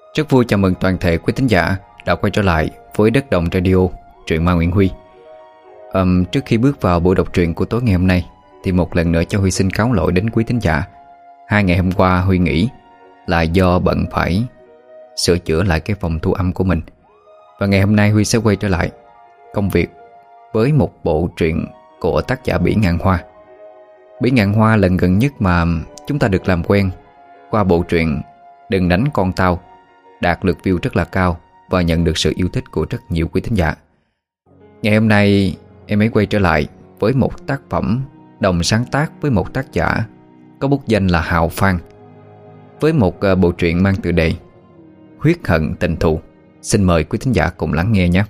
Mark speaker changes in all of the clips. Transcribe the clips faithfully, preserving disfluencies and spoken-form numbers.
Speaker 1: Rất vui chào mừng toàn thể quý thính giả đã quay trở lại với Đất Đồng Radio, truyện ma Nguyễn Huy. um, Trước khi bước vào buổi đọc truyện của tối ngày hôm nay thì một lần nữa cho Huy xin cáo lỗi đến quý thính giả. Hai ngày hôm qua Huy nghỉ là do bận phải sửa chữa lại cái phòng thu âm của mình. Và ngày hôm nay Huy sẽ quay trở lại công việc với một bộ truyện của tác giả Bỉ Ngạn Hoa. Bỉ Ngạn Hoa lần gần nhất mà chúng ta được làm quen qua bộ truyện Đừng Đánh Con Tao, đạt lượt view rất là cao và nhận được sự yêu thích của rất nhiều quý thính giả. Ngày hôm nay em ấy quay trở lại với một tác phẩm đồng sáng tác với một tác giả có bút danh là Hào Phan, với một uh, bộ truyện mang tựa đề Huyết Hận Tình Thù. Xin mời quý thính giả cùng lắng nghe nhé.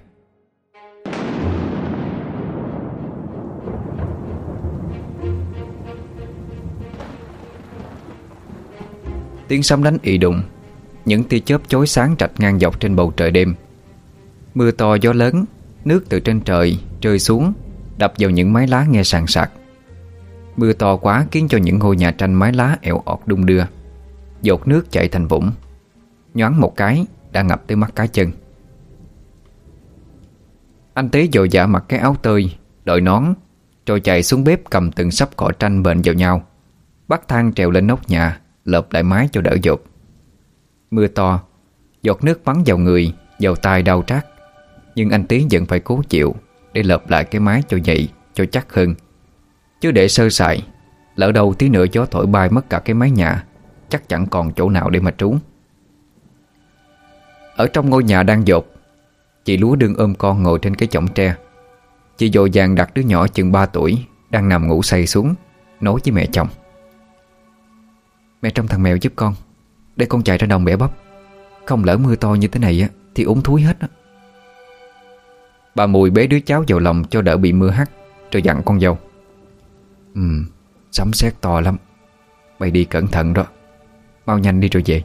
Speaker 1: Tiếng sấm đánh ì đùng, những tia chớp chói sáng rạch ngang dọc trên bầu trời đêm. Mưa to gió lớn, nước từ trên trời rơi xuống, đập vào những mái lá nghe sàn sạc. Mưa to quá khiến cho những ngôi nhà tranh mái lá ẻo ọt đung đưa. Dột nước chảy thành vũng, nhoáng một cái đã ngập tới mắt cá chân. Anh Tý vội vã mặc cái áo tơi, đội nón, rồi chạy xuống bếp cầm từng sắp cỏ tranh bện vào nhau, bắt thang trèo lên nóc nhà, lợp lại mái cho đỡ dột. Mưa to, giọt nước bắn vào người, vào tai đau rát, nhưng anh Tý vẫn phải cố chịu để lợp lại cái mái cho dậy, cho chắc hơn. Chứ để sơ sài, lỡ đâu tí nữa gió thổi bay mất cả cái mái nhà, chắc chẳng còn chỗ nào để mà trú. Ở trong ngôi nhà đang dột, chị Lúa đương ôm con ngồi trên cái chõng tre. Chị vội vàng đặt đứa nhỏ chừng ba tuổi đang nằm ngủ say xuống, nói với mẹ chồng: "Mẹ trông thằng mèo giúp con, để con chạy ra đồng bẻ bắp. Không lỡ mưa to như thế này á thì úng thúi hết á." Bà Mùi bế đứa cháu vào lòng cho đỡ bị mưa hắt, rồi dặn con dâu: Ừ, sấm sét to lắm, mày đi cẩn thận đó, mau nhanh đi rồi về."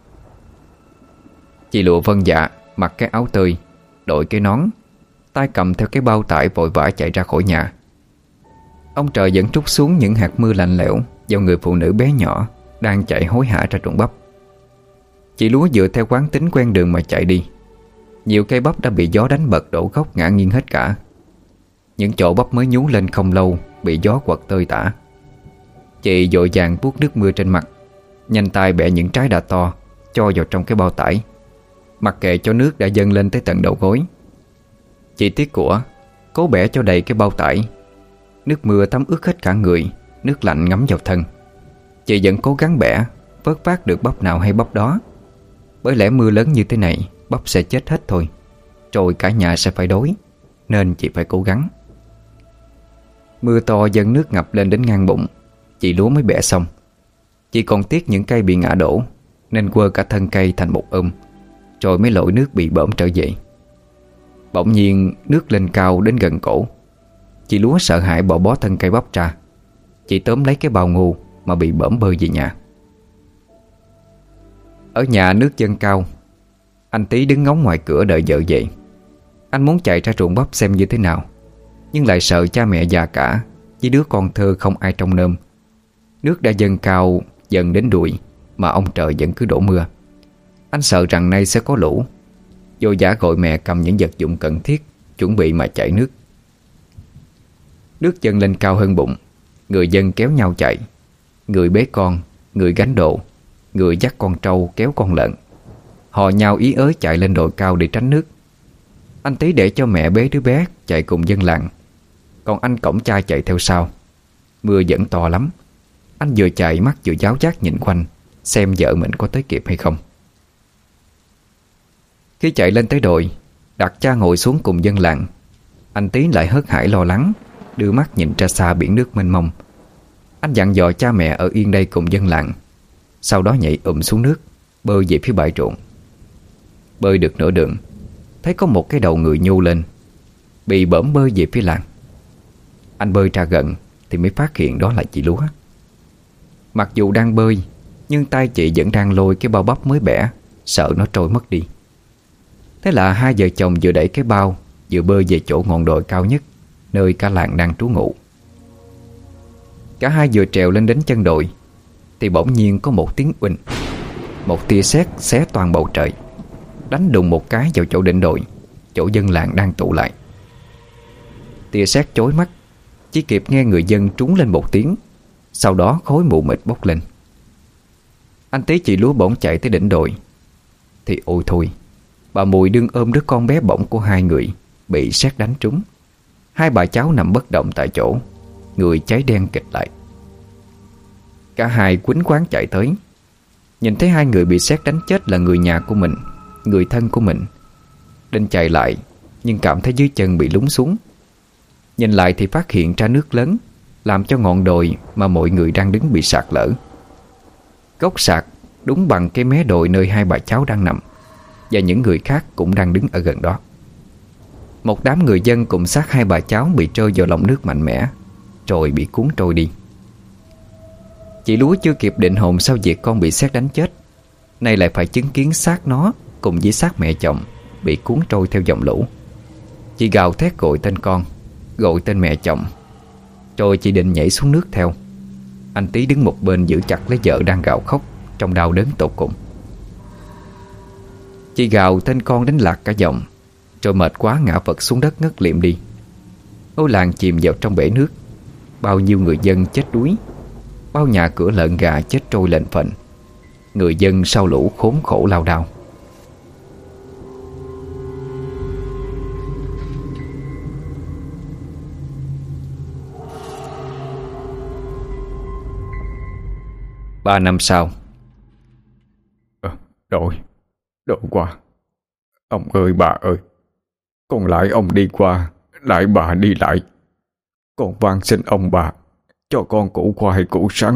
Speaker 1: Chị Lụa vâng dạ, mặc cái áo tơi, đội cái nón, tay cầm theo cái bao tải vội vã chạy ra khỏi nhà. Ông trời vẫn trút xuống những hạt mưa lạnh lẽo vào người phụ nữ bé nhỏ đang chạy hối hả ra ruộng bắp. Chị Lúa dựa theo quán tính quen đường mà chạy đi. Nhiều cây bắp đã bị gió đánh bật đổ gốc ngã nghiêng hết cả. Những chỗ bắp mới nhú lên không lâu bị gió quật tơi tả. Chị vội vàng vuốt nước mưa trên mặt, nhanh tay bẻ những trái đa to cho vào trong cái bao tải, mặc kệ cho nước đã dâng lên tới tận đầu gối. Chị tiếc của, cố bẻ cho đầy cái bao tải. Nước mưa thấm ướt hết cả người, nước lạnh ngấm vào thân. Chị vẫn cố gắng bẻ, vớt vát được bắp nào hay bắp đó. Bởi lẽ mưa lớn như thế này, bắp sẽ chết hết thôi, rồi cả nhà sẽ phải đói, nên chị phải cố gắng. Mưa to dâng nước ngập lên đến ngang bụng, chị Lúa mới bẻ xong. Chị còn tiếc những cây bị ngã đổ, nên quơ cả thân cây thành một ôm, rồi mới lội nước bị bõm trở về. Bỗng nhiên nước lên cao đến gần cổ. Chị Lúa sợ hãi bỏ bó thân cây bắp ra. Chị tóm lấy cái bao ngu mà bị bõm bơi về nhà. Ở nhà nước dâng cao, anh Tý đứng ngóng ngoài cửa đợi vợ về. Anh muốn chạy ra ruộng bắp xem như thế nào, nhưng lại sợ cha mẹ già cả với đứa con thơ không ai trông nom. Nước đã dâng cao dần đến đùi mà ông trời vẫn cứ đổ mưa. Anh sợ rằng nay sẽ có lũ, vội vã gọi mẹ cầm những vật dụng cần thiết chuẩn bị mà chạy nước. Nước dâng lên cao hơn bụng, người dân kéo nhau chạy. Người bế con, người gánh đồ, người dắt con trâu kéo con lợn. Họ nhau ý ới chạy lên đồi cao để tránh nước. Anh Tý để cho mẹ bế đứa bé chạy cùng dân làng, còn anh cõng cha chạy theo sau. Mưa vẫn to lắm. Anh vừa chạy mắt vừa giáo giác nhìn quanh, xem vợ mình có tới kịp hay không. Khi chạy lên tới đồi, đặt cha ngồi xuống cùng dân làng, anh Tý lại hớt hải lo lắng, đưa mắt nhìn ra xa biển nước mênh mông. Anh dặn dò cha mẹ ở yên đây cùng dân làng, sau đó nhảy ụm xuống nước, bơi về phía bãi ruộng. Bơi được nửa đường, thấy có một cái đầu người nhô lên, bị bõm bơi về phía làng. Anh bơi ra gần thì mới phát hiện đó là chị Lúa. Mặc dù đang bơi, nhưng tay chị vẫn đang lôi cái bao bắp mới bẻ, sợ nó trôi mất đi. Thế là hai vợ chồng vừa đẩy cái bao, vừa bơi về chỗ ngọn đồi cao nhất, nơi cả làng đang trú ngụ. Cả hai vừa trèo lên đến chân đồi thì bỗng nhiên có một tiếng uỳnh. một tia sét xé toàn bầu trời, đánh đùng một cái vào chỗ đỉnh đồi, chỗ dân làng đang tụ lại. Tia sét chói mắt, chỉ kịp nghe người dân trúng lên một tiếng, sau đó khói mù mịt bốc lên. Anh Tý chị Lúa bỗng chạy tới đỉnh đồi, thì ôi thôi, bà Mùi đương ôm đứa con bé bỏng của hai người bị sét đánh trúng. Hai bà cháu nằm bất động tại chỗ, người cháy đen kịt lại. Cả hai quýnh quáng chạy tới, nhìn thấy hai người bị sét đánh chết là người nhà của mình, người thân của mình. Định chạy lại, nhưng cảm thấy dưới chân bị lún xuống. Nhìn lại thì phát hiện ra nước lớn, làm cho ngọn đồi mà mọi người đang đứng bị sạt lở. Gốc sạt đúng bằng cái mé đồi nơi hai bà cháu đang nằm, và những người khác cũng đang đứng ở gần đó. Một đám người dân cùng xác hai bà cháu bị trôi vào lòng nước mạnh mẽ, rồi bị cuốn trôi đi. Chị Lúa chưa kịp định hồn sau việc con bị sét đánh chết, nay lại phải chứng kiến xác nó cùng với xác mẹ chồng bị cuốn trôi theo dòng lũ. Chị gào thét gọi tên con, gọi tên mẹ chồng, rồi chị định nhảy xuống nước theo. Anh Tý đứng một bên giữ chặt lấy vợ đang gào khóc trong đau đớn tột cùng. Chị gào tên con đến lạc cả giọng, rồi mệt quá ngã vật xuống đất ngất liệm đi. Ngôi làng chìm vào trong bể nước. Bao nhiêu người dân chết đuối, bao nhà cửa lợn gà chết trôi lên phận. Người dân sau lũ khốn khổ lao đao. Ba năm sau.
Speaker 2: à, Đội Đội qua. Ông ơi bà ơi, con lại ông đi qua, lại bà đi lại. Con van xin ông bà cho con củ khoai củ sắn.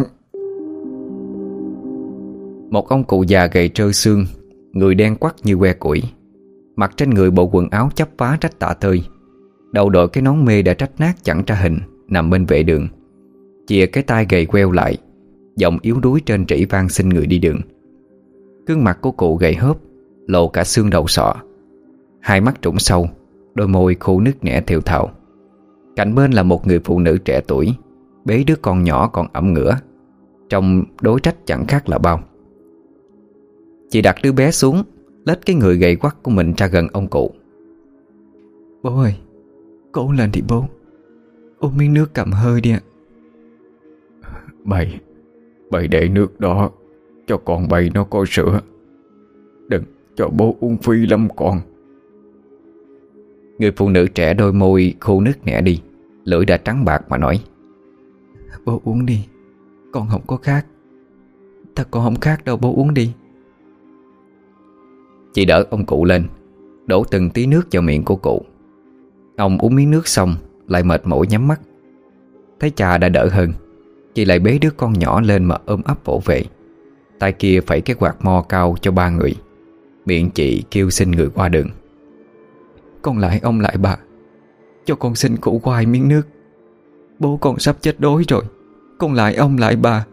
Speaker 1: Một ông cụ già gầy trơ xương, người đen quắt như que củi, mặc trên người bộ quần áo chắp vá rách tả tơi, đầu đội cái nón mê đã rách nát chẳng ra hình, nằm bên vệ đường, chìa cái tai gầy queo lại, giọng yếu đuối trên trĩ van xin người đi đường. Gương mặt của cụ gầy hớp, lộ cả xương đầu sọ, hai mắt trũng sâu, đôi môi khô nứt nẻ thều thào. Cạnh bên là một người phụ nữ trẻ tuổi, bế đứa con nhỏ còn ẩm ngửa, trông đối trách chẳng khác là bao. Chị đặt đứa bé xuống, lết cái người gầy quắt của mình ra gần ông cụ.
Speaker 3: Bố ơi, cố lên đi bố, uống miếng nước cầm hơi đi ạ.
Speaker 2: Bày Bày để nước đó cho con bày nó có sữa. Đừng cho bố uống phí lắm con.
Speaker 1: Người phụ nữ trẻ đôi môi khô nứt nẻ đi, lưỡi đã trắng bạc mà nói:
Speaker 3: Bố uống đi, con không có khát. Thật con không khát đâu, bố uống đi.
Speaker 1: Chị đỡ ông cụ lên, đổ từng tí nước vào miệng của cụ. Ông uống miếng nước xong lại mệt mỏi nhắm mắt. Thấy cha đã đỡ hơn, chị lại bế đứa con nhỏ lên mà ôm ấp vỗ về. Tay kia phẩy cái quạt mo cao cho ba người, miệng chị kêu xin người qua đường:
Speaker 3: Con lại ông lại bà, cho con xin củ khoai miếng nước. Bố con sắp chết đói rồi, con lại ông lại bà.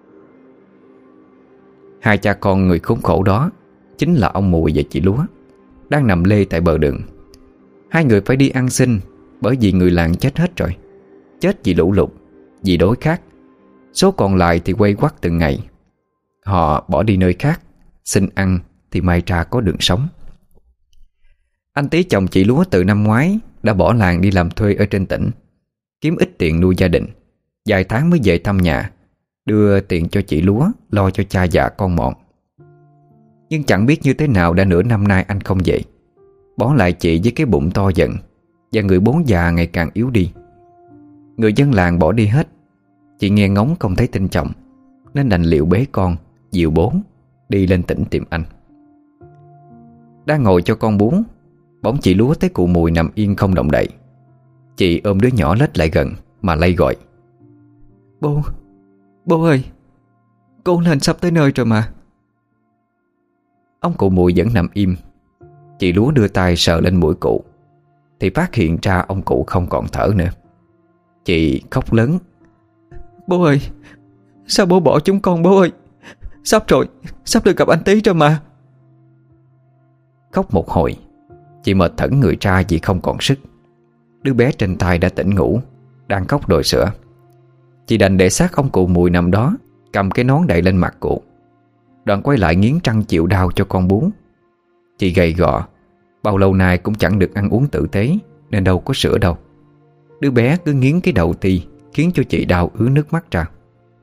Speaker 1: Hai cha con người khốn khổ đó chính là ông Mùi và chị Lúa, đang nằm lê tại bờ đường. Hai người phải đi ăn xin, bởi vì người làng chết hết rồi. Chết vì lũ lụt, vì đói khát. Số còn lại thì quay quắt từng ngày. Họ bỏ đi nơi khác, xin ăn thì may ra có đường sống. Anh Tý chồng chị Lúa từ năm ngoái đã bỏ làng đi làm thuê ở trên tỉnh, kiếm ít tiền nuôi gia đình. Vài tháng mới về thăm nhà, đưa tiền cho chị Lúa lo cho cha già con mọn. Nhưng chẳng biết như thế nào đã nửa năm nay anh không về, bỏ lại chị với cái bụng to dần, và người bố già ngày càng yếu đi. Người dân làng bỏ đi hết. Chị nghe ngóng không thấy tin chồng, nên đành liệu bế con, dìu bố đi lên tỉnh tìm anh. Đang ngồi cho con bú, bỗng chị Lúa thấy cụ Mùi nằm yên không động đậy. Chị ôm đứa nhỏ lết lại gần mà lay gọi:
Speaker 3: Bố, bố ơi, cố lên, sắp tới nơi rồi mà.
Speaker 1: Ông cụ Mùi vẫn nằm im. Chị Lúa đưa tay sờ lên mũi cụ, thì phát hiện ra ông cụ không còn thở nữa. Chị khóc lớn:
Speaker 3: Bố ơi, sao bố bỏ chúng con bố ơi? Sắp rồi, sắp được gặp anh Tý rồi mà.
Speaker 1: Khóc một hồi, chị mệt thẫn người ra vì không còn sức. Đứa bé trên tay đã tỉnh ngủ, đang khóc đòi sữa. Chị đành để xác ông cụ Mùi nằm đó, cầm cái nón đậy lên mặt cụ. Đoạn quay lại nghiến răng chịu đau cho con bú. Chị gầy gò, bao lâu nay cũng chẳng được ăn uống tử tế, nên đâu có sữa đâu. Đứa bé cứ nghiến cái đầu ti, khiến cho chị đau ứa nước mắt ra.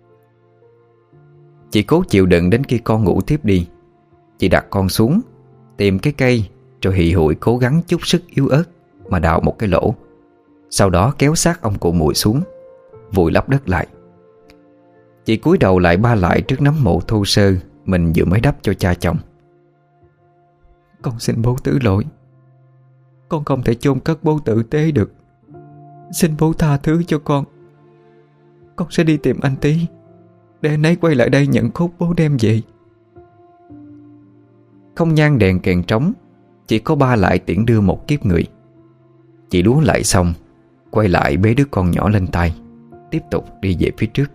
Speaker 1: Chị cố chịu đựng đến khi con ngủ tiếp đi. Chị đặt con xuống, tìm cái cây, rồi hì hụi cố gắng chút sức yếu ớt mà đào một cái lỗ. Sau đó kéo xác ông cụ Mùi xuống, vùi lấp đất lại. Chị cúi đầu lại ba lại trước nấm mộ thô sơ mình vừa mới đắp cho cha chồng.
Speaker 3: Con xin bố thứ lỗi. Con không thể chôn cất bố tử tế được. Xin bố tha thứ cho con. Con sẽ đi tìm anh Tí, để anh ấy quay lại đây nhận cốt bố đem về.
Speaker 1: Không nhang đèn kèn trống, chỉ có ba lại tiễn đưa một kiếp người. Chị Lúa lại xong, quay lại bế đứa con nhỏ lên tay, tiếp tục đi về phía trước.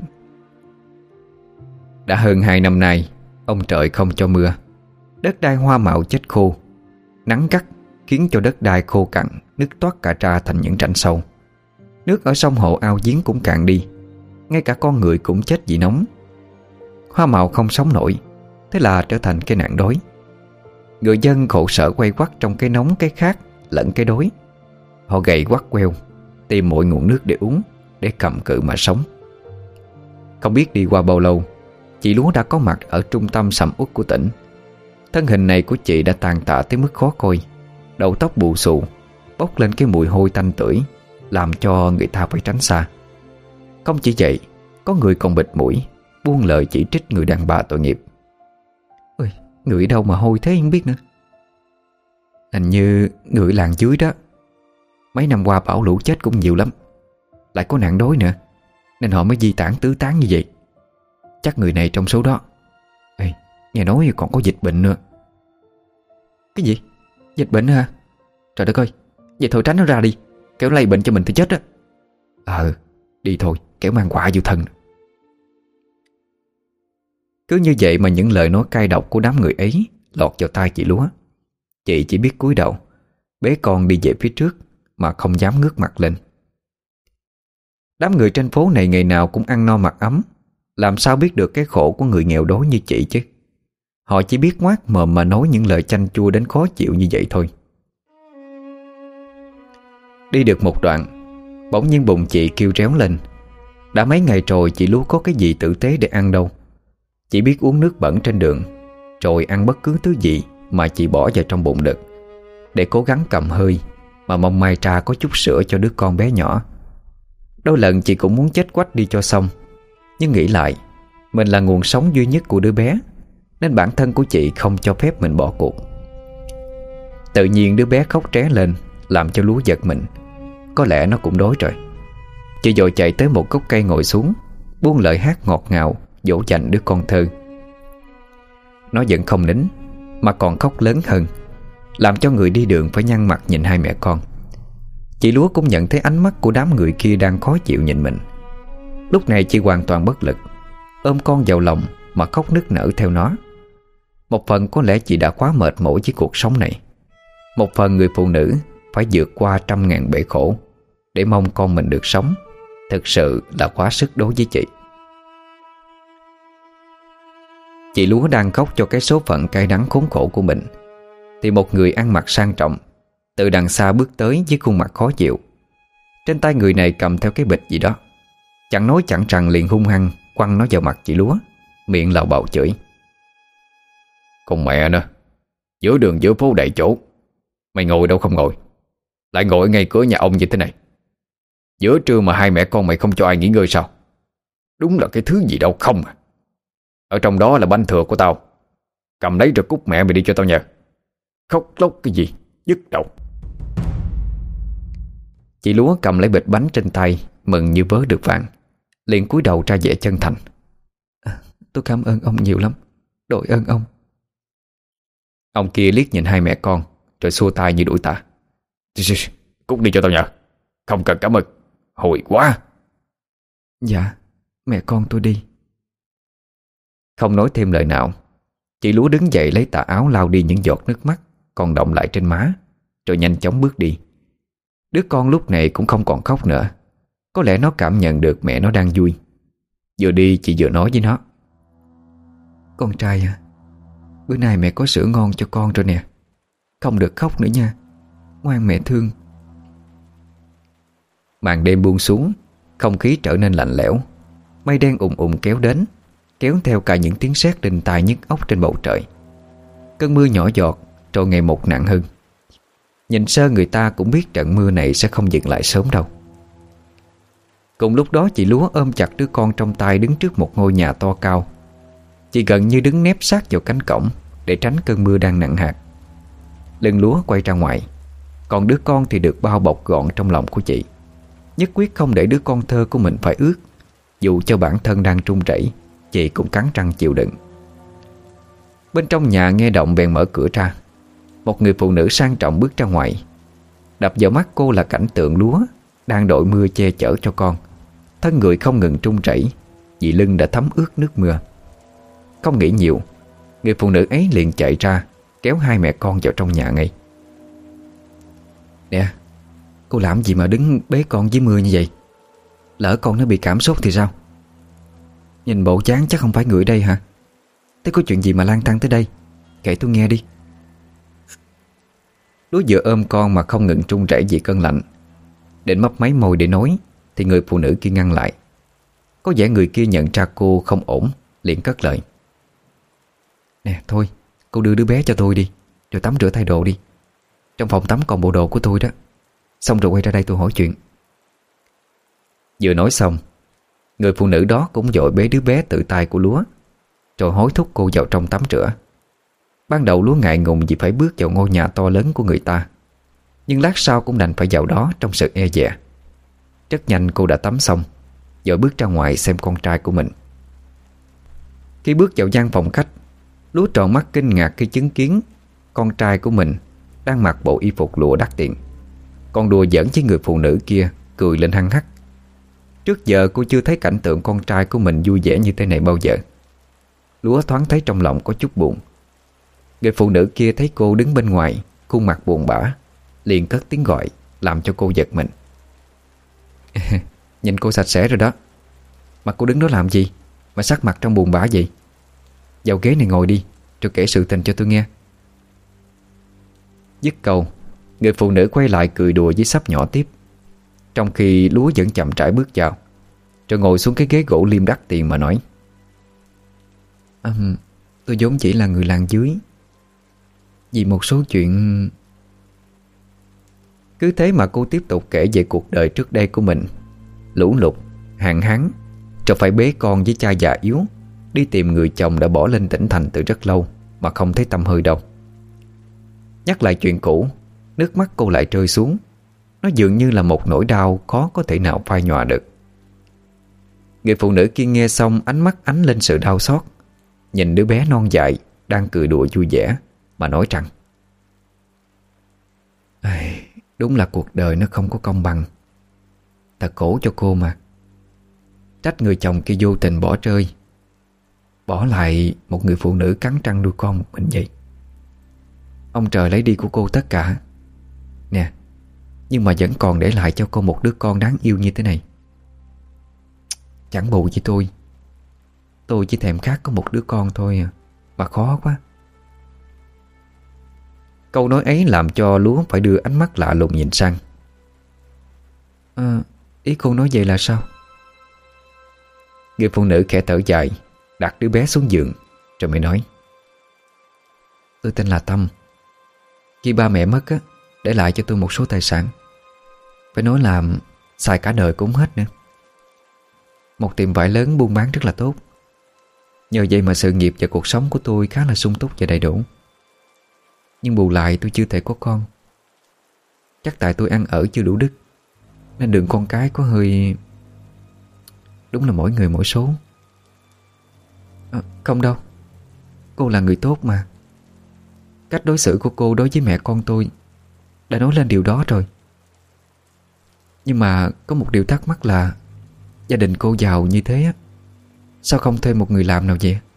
Speaker 1: Đã hơn hai năm nay, ông trời không cho mưa. Đất đai hoa màu chết khô. Nắng gắt khiến cho đất đai khô cằn, nứt toát cả ra thành những rãnh sâu. Nước ở sông hồ ao giếng cũng cạn đi. Ngay cả con người cũng chết vì nóng. Hoa màu không sống nổi, thế là trở thành cái nạn đói. Người dân khổ sở quay quắt trong cái nóng cái khát lẫn cái đói. Họ gầy quắt queo, tìm mọi nguồn nước để uống, để cầm cự mà sống. Không biết đi qua bao lâu, chị Lúa đã có mặt ở trung tâm sầm uất của tỉnh. Thân hình này của chị đã tàn tạ tới mức khó coi. Đầu tóc bù xù, bốc lên cái mùi hôi tanh tưởi, làm cho người ta phải tránh xa. Không chỉ vậy, có người còn bịt mũi, buông lời chỉ trích người đàn bà tội nghiệp.
Speaker 3: Ôi, ngửi đâu mà hôi thế không biết nữa.
Speaker 1: Hình như người làng dưới đó. Mấy năm qua bão lũ chết cũng nhiều lắm, lại có nạn đói nữa, nên họ mới di tản tứ tán như vậy. Chắc người này trong số đó. Ê, nghe nói còn có dịch bệnh nữa.
Speaker 3: Cái gì? Dịch bệnh hả? Trời đất ơi, vậy thôi tránh nó ra đi, kéo lây bệnh cho mình thì chết á.
Speaker 1: Ờ, đi thôi, kéo mang quả vô thân. Cứ như vậy mà những lời nói cay độc của đám người ấy lọt vào tai chị Lúa. Chị chỉ biết cúi đầu, bế con đi về phía trước mà không dám ngước mặt lên. Đám người trên phố này ngày nào cũng ăn no mặc ấm, làm sao biết được cái khổ của người nghèo đói như chị chứ. Họ chỉ biết ngoác mồm mà nói những lời chanh chua đến khó chịu như vậy thôi. Đi được một đoạn, bỗng nhiên bụng chị kêu réo lên. Đã mấy ngày rồi chị Lúa có cái gì tử tế để ăn đâu. Chỉ biết uống nước bẩn trên đường, rồi ăn bất cứ thứ gì mà chị bỏ vào trong bụng được, để cố gắng cầm hơi mà mong may ra có chút sữa cho đứa con bé nhỏ. Đôi lần chị cũng muốn chết quách đi cho xong, nhưng nghĩ lại mình là nguồn sống duy nhất của đứa bé, nên bản thân của chị không cho phép mình bỏ cuộc. Tự nhiên đứa bé khóc tré lên, làm cho Lúa giật mình. Có lẽ nó cũng đói rồi. Chị vội chạy tới một gốc cây ngồi xuống, buông lời hát ngọt ngào dỗ dành đứa con thơ. Nó vẫn không nín, mà còn khóc lớn hơn, làm cho người đi đường phải nhăn mặt nhìn hai mẹ con. Chị Lúa cũng nhận thấy ánh mắt của đám người kia đang khó chịu nhìn mình. Lúc này chị hoàn toàn bất lực, ôm con vào lòng mà khóc nức nở theo nó. Một phần có lẽ chị đã quá mệt mỏi với cuộc sống này. Một phần người phụ nữ phải vượt qua trăm ngàn bể khổ để mong con mình được sống, thực sự là quá sức đối với chị. Chị Lúa đang khóc cho cái số phận cay đắng khốn khổ của mình, thì một người ăn mặc sang trọng từ đằng xa bước tới với khuôn mặt khó chịu. Trên tay người này cầm theo cái bịch gì đó, chẳng nói chẳng rằng liền hung hăng quăng nó vào mặt chị Lúa, miệng lào bào chửi. Con mẹ nữa, giữa đường giữa phố đầy chỗ, mày ngồi đâu không ngồi, lại ngồi ngay cửa nhà ông như thế này. Giữa trưa mà hai mẹ con mày không cho ai nghỉ ngơi sao? Đúng là cái thứ gì đâu không à. Ở trong đó là bánh thừa của tao, cầm lấy rồi cút mẹ mày đi cho tao nhờ. Khóc lóc cái gì, nhức đầu. Chị Lúa cầm lấy bịch bánh trên tay, mừng như vớ được vàng, liền cúi đầu ra vẻ chân thành.
Speaker 3: À, tôi cảm ơn ông nhiều lắm, đội ơn ông.
Speaker 1: Ông kia liếc nhìn hai mẹ con, rồi xua tay như đuổi tà. Cút đi cho tao nhờ, không cần cảm ơn, hôi quá.
Speaker 3: Dạ, mẹ con tôi đi.
Speaker 1: Không nói thêm lời nào, chị Lúa đứng dậy lấy tà áo lau đi những giọt nước mắt còn đọng lại trên má, rồi nhanh chóng bước đi. Đứa con lúc này cũng không còn khóc nữa. Có lẽ nó cảm nhận được mẹ nó đang vui. Vừa đi chị vừa nói với nó.
Speaker 3: Con trai à, Bữa nay mẹ có sữa ngon cho con rồi nè. Không được khóc nữa nha. Ngoan mẹ thương.
Speaker 1: Màn đêm buông xuống, không khí trở nên lạnh lẽo. Mây đen ùn ùn kéo đến, kéo theo cả những tiếng sét đinh tai nhức óc trên bầu trời. Cơn mưa nhỏ giọt rồi ngày một nặng hơn. Nhìn sơ người ta cũng biết trận mưa này sẽ không dừng lại sớm đâu. Cùng lúc đó chị Lúa ôm chặt đứa con trong tay đứng trước một ngôi nhà to cao. Chị gần như đứng nép sát vào cánh cổng để tránh cơn mưa đang nặng hạt. Lưng Lúa quay ra ngoài, còn đứa con thì được bao bọc gọn trong lòng của chị. Nhất quyết không để đứa con thơ của mình phải ướt. Dù cho bản thân đang run rẩy, chị cũng cắn răng chịu đựng. Bên trong nhà nghe động bèn mở cửa ra. Một người phụ nữ sang trọng bước ra ngoài. Đập vào mắt cô là cảnh tượng Lúa đang đội mưa che chở cho con. Thân người không ngừng run rẩy vì lưng đã thấm ướt nước mưa. Không nghĩ nhiều, người phụ nữ ấy liền chạy ra, kéo hai mẹ con vào trong nhà ngay.
Speaker 3: Nè, cô làm gì mà đứng bế con dưới mưa như vậy? Lỡ con nó bị cảm sốt thì sao? Nhìn bộ dáng chắc không phải người đây hả? Thế có chuyện gì mà lang thang tới đây? Kể tôi nghe đi.
Speaker 1: Lúa vừa ôm con mà không ngừng run rẩy vì cơn lạnh. Định mấp máy môi để nói thì người phụ nữ kia ngăn lại. Có vẻ người kia nhận ra cô không ổn, liền cất lời.
Speaker 3: Nè thôi, cô đưa đứa bé cho tôi đi, rồi tắm rửa thay đồ đi. Trong phòng tắm còn bộ đồ của tôi đó. Xong rồi quay ra đây tôi hỏi chuyện.
Speaker 1: Vừa nói xong, người phụ nữ đó cũng vội bế đứa bé tự tay của Lúa, rồi hối thúc cô vào trong tắm rửa. Ban đầu Lúa ngại ngùng vì phải bước vào ngôi nhà to lớn của người ta, nhưng lát sau cũng đành phải vào đó trong sự e dè. Rất nhanh cô đã tắm xong, rồi bước ra ngoài xem con trai của mình. Khi bước vào gian phòng khách, Lúa tròn mắt kinh ngạc khi chứng kiến con trai của mình đang mặc bộ y phục lụa đắt tiền, còn đùa giỡn với người phụ nữ kia, cười lên hăng hắc. Trước giờ cô chưa thấy cảnh tượng con trai của mình vui vẻ như thế này bao giờ. Lúa thoáng thấy trong lòng có chút buồn. Người phụ nữ kia thấy cô đứng bên ngoài, khuôn mặt buồn bã, liền cất tiếng gọi, làm cho cô giật mình.
Speaker 3: Nhìn cô sạch sẽ rồi đó, mà cô đứng đó làm gì mà sắc mặt trong buồn bã vậy? Vào ghế này ngồi đi, rồi kể sự tình cho tôi nghe.
Speaker 1: Dứt câu, người phụ nữ quay lại cười đùa với sắp nhỏ tiếp, trong khi Lúa vẫn chậm rãi bước vào, rồi ngồi xuống cái ghế gỗ liêm đắt tiền mà nói.
Speaker 3: à, Tôi vốn chỉ là người làng dưới, vì một số chuyện.
Speaker 1: Cứ thế mà cô tiếp tục kể về cuộc đời trước đây của mình. Lũ lụt, hạn hán, rồi phải bế con với cha già yếu, đi tìm người chồng đã bỏ lên tỉnh thành từ rất lâu mà không thấy tăm hơi đâu. Nhắc lại chuyện cũ, nước mắt cô lại rơi xuống. Nó dường như là một nỗi đau khó có thể nào phai nhòa được. Người phụ nữ kia nghe xong, ánh mắt ánh lên sự đau xót, nhìn đứa bé non dại đang cười đùa vui vẻ mà nói rằng:
Speaker 3: Đúng là cuộc đời nó không có công bằng. Thật khổ cho cô mà. Trách người chồng kia vô tình bỏ rơi, bỏ lại một người phụ nữ cắn răng nuôi con một mình vậy. Ông trời lấy đi của cô tất cả nè, nhưng mà vẫn còn để lại cho cô một đứa con đáng yêu như thế này. Chẳng bù gì tôi. Tôi chỉ thèm khát có một đứa con thôi à, mà khó quá.
Speaker 1: Câu nói ấy làm cho Lúa phải đưa ánh mắt lạ lùng nhìn sang.
Speaker 3: à, Ý cô nói vậy là sao?
Speaker 1: Người phụ nữ khẽ thở dài, đặt đứa bé xuống giường, rồi mới nói.
Speaker 3: Tôi tên là Tâm. Khi ba mẹ mất á, để lại cho tôi một số tài sản, phải nói là xài cả đời cũng hết nữa. Một tiệm vải lớn buôn bán rất là tốt. Nhờ vậy mà sự nghiệp và cuộc sống của tôi khá là sung túc và đầy đủ. Nhưng bù lại tôi chưa thể có con. Chắc tại tôi ăn ở chưa đủ đức, nên đường con cái có hơi. Đúng là mỗi người mỗi số. à, Không đâu, cô là người tốt mà. Cách đối xử của cô đối với mẹ con tôi đã nói lên điều đó rồi. Nhưng mà có một điều thắc mắc là gia đình cô giàu như thế á, sao không thuê một người làm nào vậy?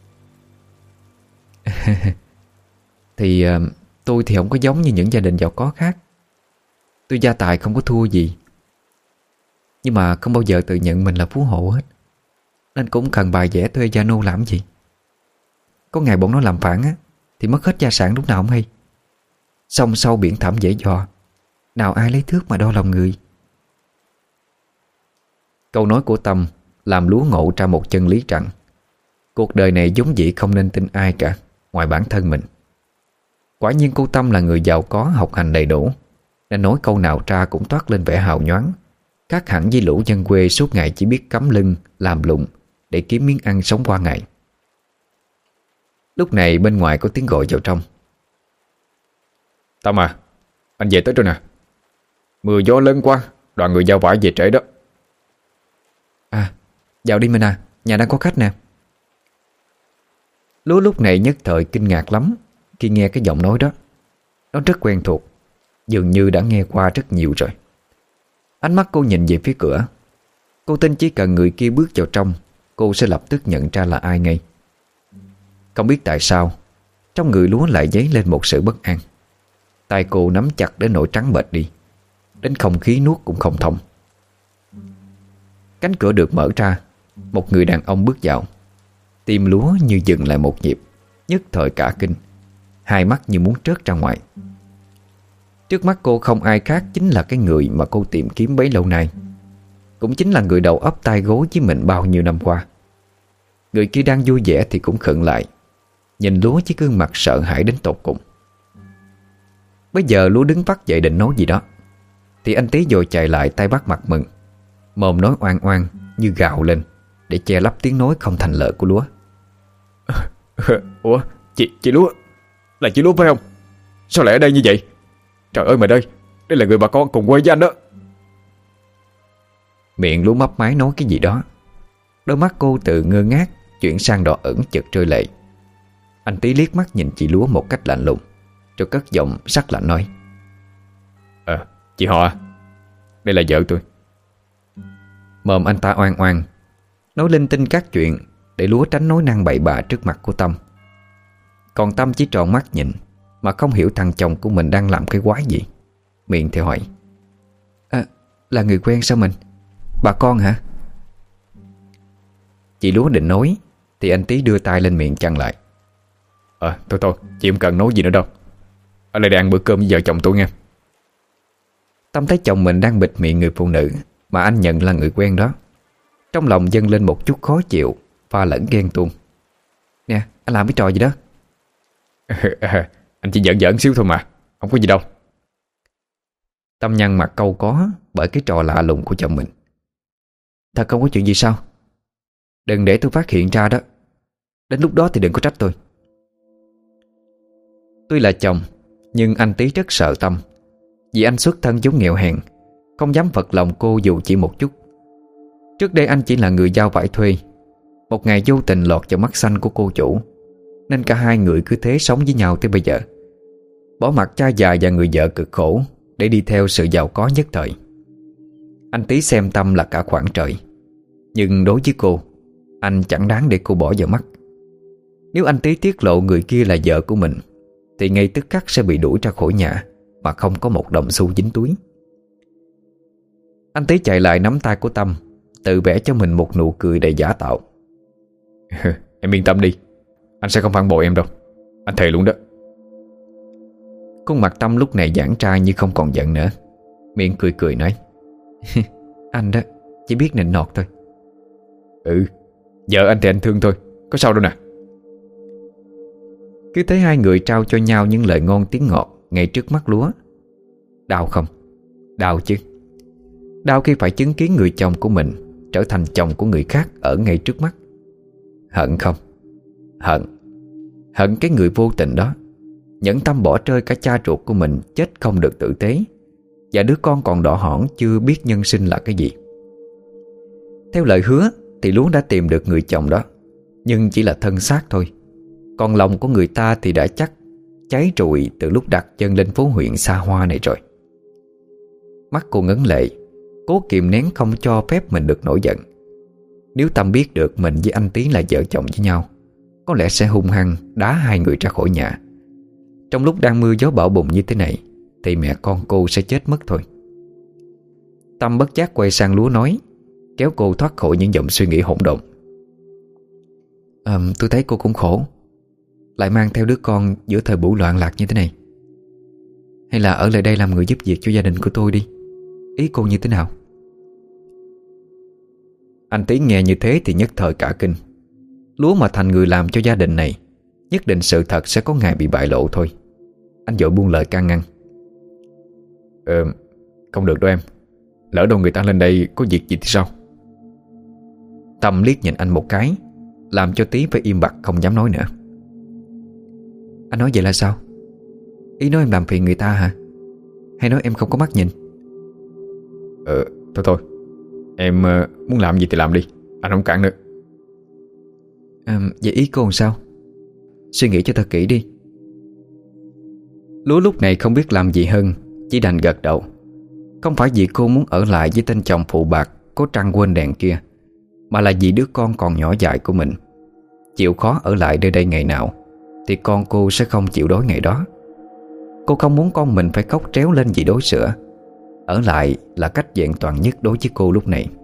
Speaker 1: Thì uh, tôi thì không có giống như những gia đình giàu có khác.
Speaker 3: Tôi gia tài không có thua gì, nhưng mà không bao giờ tự nhận mình là phú hộ hết, nên cũng cần bài vẽ thuê gia nô làm gì. Có ngày bọn nó làm phản á,
Speaker 1: thì mất hết gia sản lúc nào không hay. Sông sâu biển thẳm dễ dò, nào ai lấy thước mà đo lòng người. Câu nói của Tâm làm Lúa ngộ ra một chân lý rằng cuộc đời này vốn dĩ không nên tin ai cả ngoài bản thân mình. Quả nhiên cô Tâm là người giàu có, học hành đầy đủ, nên nói câu nào ra cũng toát lên vẻ hào nhoáng, khác hẳn với lũ dân quê suốt ngày chỉ biết cắm lưng làm lụng để kiếm miếng ăn sống qua ngày. Lúc này bên ngoài có tiếng gọi vào trong.
Speaker 2: Tâm à, anh về tới rồi nè. Mưa gió lớn quá, đoàn người giao vải về trễ đó.
Speaker 1: À, vào đi mình à, nhà đang có khách nè. Lúa lúc này nhất thời kinh ngạc lắm khi nghe cái giọng nói đó. Nó rất quen thuộc, dường như đã nghe qua rất nhiều rồi. Ánh mắt cô nhìn về phía cửa. Cô tin chỉ cần người kia bước vào trong, cô sẽ lập tức nhận ra là ai ngay. Không biết tại sao trong người Lúa lại dấy lên một sự bất an. Tay cô nắm chặt đến nỗi trắng bệch đi, đến không khí nuốt cũng không thông. Cánh cửa được mở ra, một người đàn ông bước vào. Tim Lúa như dừng lại một nhịp, nhất thời cả kinh, hai mắt như muốn trớt ra ngoài. Trước mắt cô không ai khác chính là cái người mà cô tìm kiếm bấy lâu nay, cũng chính là người đầu ấp tay gối với mình bao nhiêu năm qua. Người kia đang vui vẻ thì cũng khựng lại, nhìn Lúa với gương mặt sợ hãi đến tột cùng. Bây giờ Lúa đứng vắt dậy định nói gì đó, thì anh Tý vội chạy lại tay bắt mặt mừng, mồm nói oan oan như gào lên để che lấp tiếng nói không thành lời của Lúa.
Speaker 2: Ủa, chị, chị Lúa, là chị Lúa phải không? Sao lại ở đây như vậy? Trời ơi mày ơi, đây là người bà con cùng quê với anh đó.
Speaker 1: Miệng Lúa mấp máy nói cái gì đó. Đôi mắt cô từ ngơ ngác chuyển sang đỏ ửng chợt rơi lệ. Anh Tý liếc mắt nhìn chị Lúa một cách lạnh lùng, rồi cất giọng sắc lạnh nói:
Speaker 2: Ờ, chị họ à, đây là vợ tôi.
Speaker 1: Mồm anh ta oan oan nói linh tinh các chuyện để Lúa tránh nói năng bậy bạ trước mặt của Tâm. Còn Tâm chỉ tròn mắt nhìn mà không hiểu thằng chồng của mình đang làm cái quái gì. Miệng thì hỏi: À, là người quen sao mình? Bà con hả? Chị Lúa định nói thì anh Tý đưa tay lên miệng chặn lại.
Speaker 2: Ờ, thôi thôi, chị không cần nói gì nữa đâu. Ở đây đang ăn bữa cơm với vợ chồng tôi nghe.
Speaker 1: Tâm thấy chồng mình đang bịt miệng người phụ nữ mà anh nhận là người quen đó, trong lòng dâng lên một chút khó chịu pha lẫn ghen tuông. Nè, anh làm cái trò gì đó?
Speaker 2: Anh chỉ giỡn giỡn xíu thôi mà, không có gì đâu.
Speaker 1: Tâm nhăn mặt cau có bởi cái trò lạ lùng của chồng mình. Thật không có chuyện gì sao? Đừng để tôi phát hiện ra đó. Đến lúc đó thì đừng có trách tôi. Tuy là chồng, nhưng anh Tý rất sợ Tâm, vì anh xuất thân vốn nghèo hèn, không dám phật lòng cô dù chỉ một chút. Trước đây anh chỉ là người giao vải thuê, một ngày vô tình lọt vào mắt xanh của cô chủ, nên cả hai người cứ thế sống với nhau tới bây giờ, bỏ mặc cha già và người vợ cực khổ để đi theo sự giàu có nhất thời. Anh Tý xem Tâm là cả khoảng trời, nhưng đối với cô, anh chẳng đáng để cô bỏ vào mắt. Nếu anh Tý tiết lộ người kia là vợ của mình thì ngay tức khắc sẽ bị đuổi ra khỏi nhà mà không có một đồng xu dính túi. Anh Tý chạy lại nắm tay của Tâm, tự vẽ cho mình một nụ cười đầy giả tạo.
Speaker 2: Em yên tâm đi, anh sẽ không phản bội em đâu, anh thề luôn đó.
Speaker 1: Khuôn mặt Tâm lúc này giãn ra như không còn giận nữa, miệng cười cười nói: Anh đó chỉ biết nịnh nọt thôi.
Speaker 2: Ừ, vợ anh thì anh thương thôi, có sao đâu nè.
Speaker 1: Cứ thấy hai người trao cho nhau những lời ngon tiếng ngọt ngay trước mắt Lúa. Đau không? Đau chứ. Đau khi phải chứng kiến người chồng của mình trở thành chồng của người khác ở ngay trước mắt. Hận không? Hận. Hận cái người vô tình đó nhẫn tâm bỏ rơi cả cha ruột của mình chết không được tử tế, và đứa con còn đỏ hỏn chưa biết nhân sinh là cái gì. Theo lời hứa thì Lúa đã tìm được người chồng đó, nhưng chỉ là thân xác thôi. Còn lòng của người ta thì đã chắc cháy rụi từ lúc đặt chân lên phố huyện xa hoa này rồi. Mắt cô ngấn lệ, cố kìm nén không cho phép mình được nổi giận. Nếu Tâm biết được mình với anh Tý là vợ chồng với nhau, có lẽ sẽ hung hăng đá hai người ra khỏi nhà. Trong lúc đang mưa gió bão bùng như thế này thì mẹ con cô sẽ chết mất thôi. Tâm bất giác quay sang Lúa nói, kéo cô thoát khỏi những dòng suy nghĩ hỗn độn. à, Tôi thấy cô cũng khổ, lại mang theo đứa con giữa thời buổi loạn lạc như thế này? Hay là ở lại đây làm người giúp việc cho gia đình của tôi đi? Ý cô như thế nào? Anh Tý nghe như thế thì nhất thời cả kinh. Lúa mà thành người làm cho gia đình này, nhất định sự thật sẽ có ngày bị bại lộ thôi. Anh vội buông lời can ngăn. Ờ, không được đâu em. Lỡ đâu người ta lên đây có việc gì thì sao? Tâm liếc nhìn anh một cái, làm cho Tý phải im bặt không dám nói nữa. Anh nói vậy là sao? Ý nói em làm phiền người ta hả? Hay nói em không có mắt nhìn?
Speaker 2: Ờ, thôi thôi. Em uh, muốn làm gì thì làm đi, anh không cản nữa.
Speaker 1: À, vậy ý cô làm sao? Suy nghĩ cho thật kỹ đi. Lúa lúc này không biết làm gì hơn, chỉ đành gật đầu. Không phải vì cô muốn ở lại với tên chồng phụ bạc có trăng quên đèn kia, mà là vì đứa con còn nhỏ dại của mình. Chịu khó ở lại nơi đây ngày nào thì con cô sẽ không chịu đói ngày đó. Cô không muốn con mình phải khóc tréo lên vì đói sữa. Ở lại là cách vẹn toàn nhất đối với cô lúc này.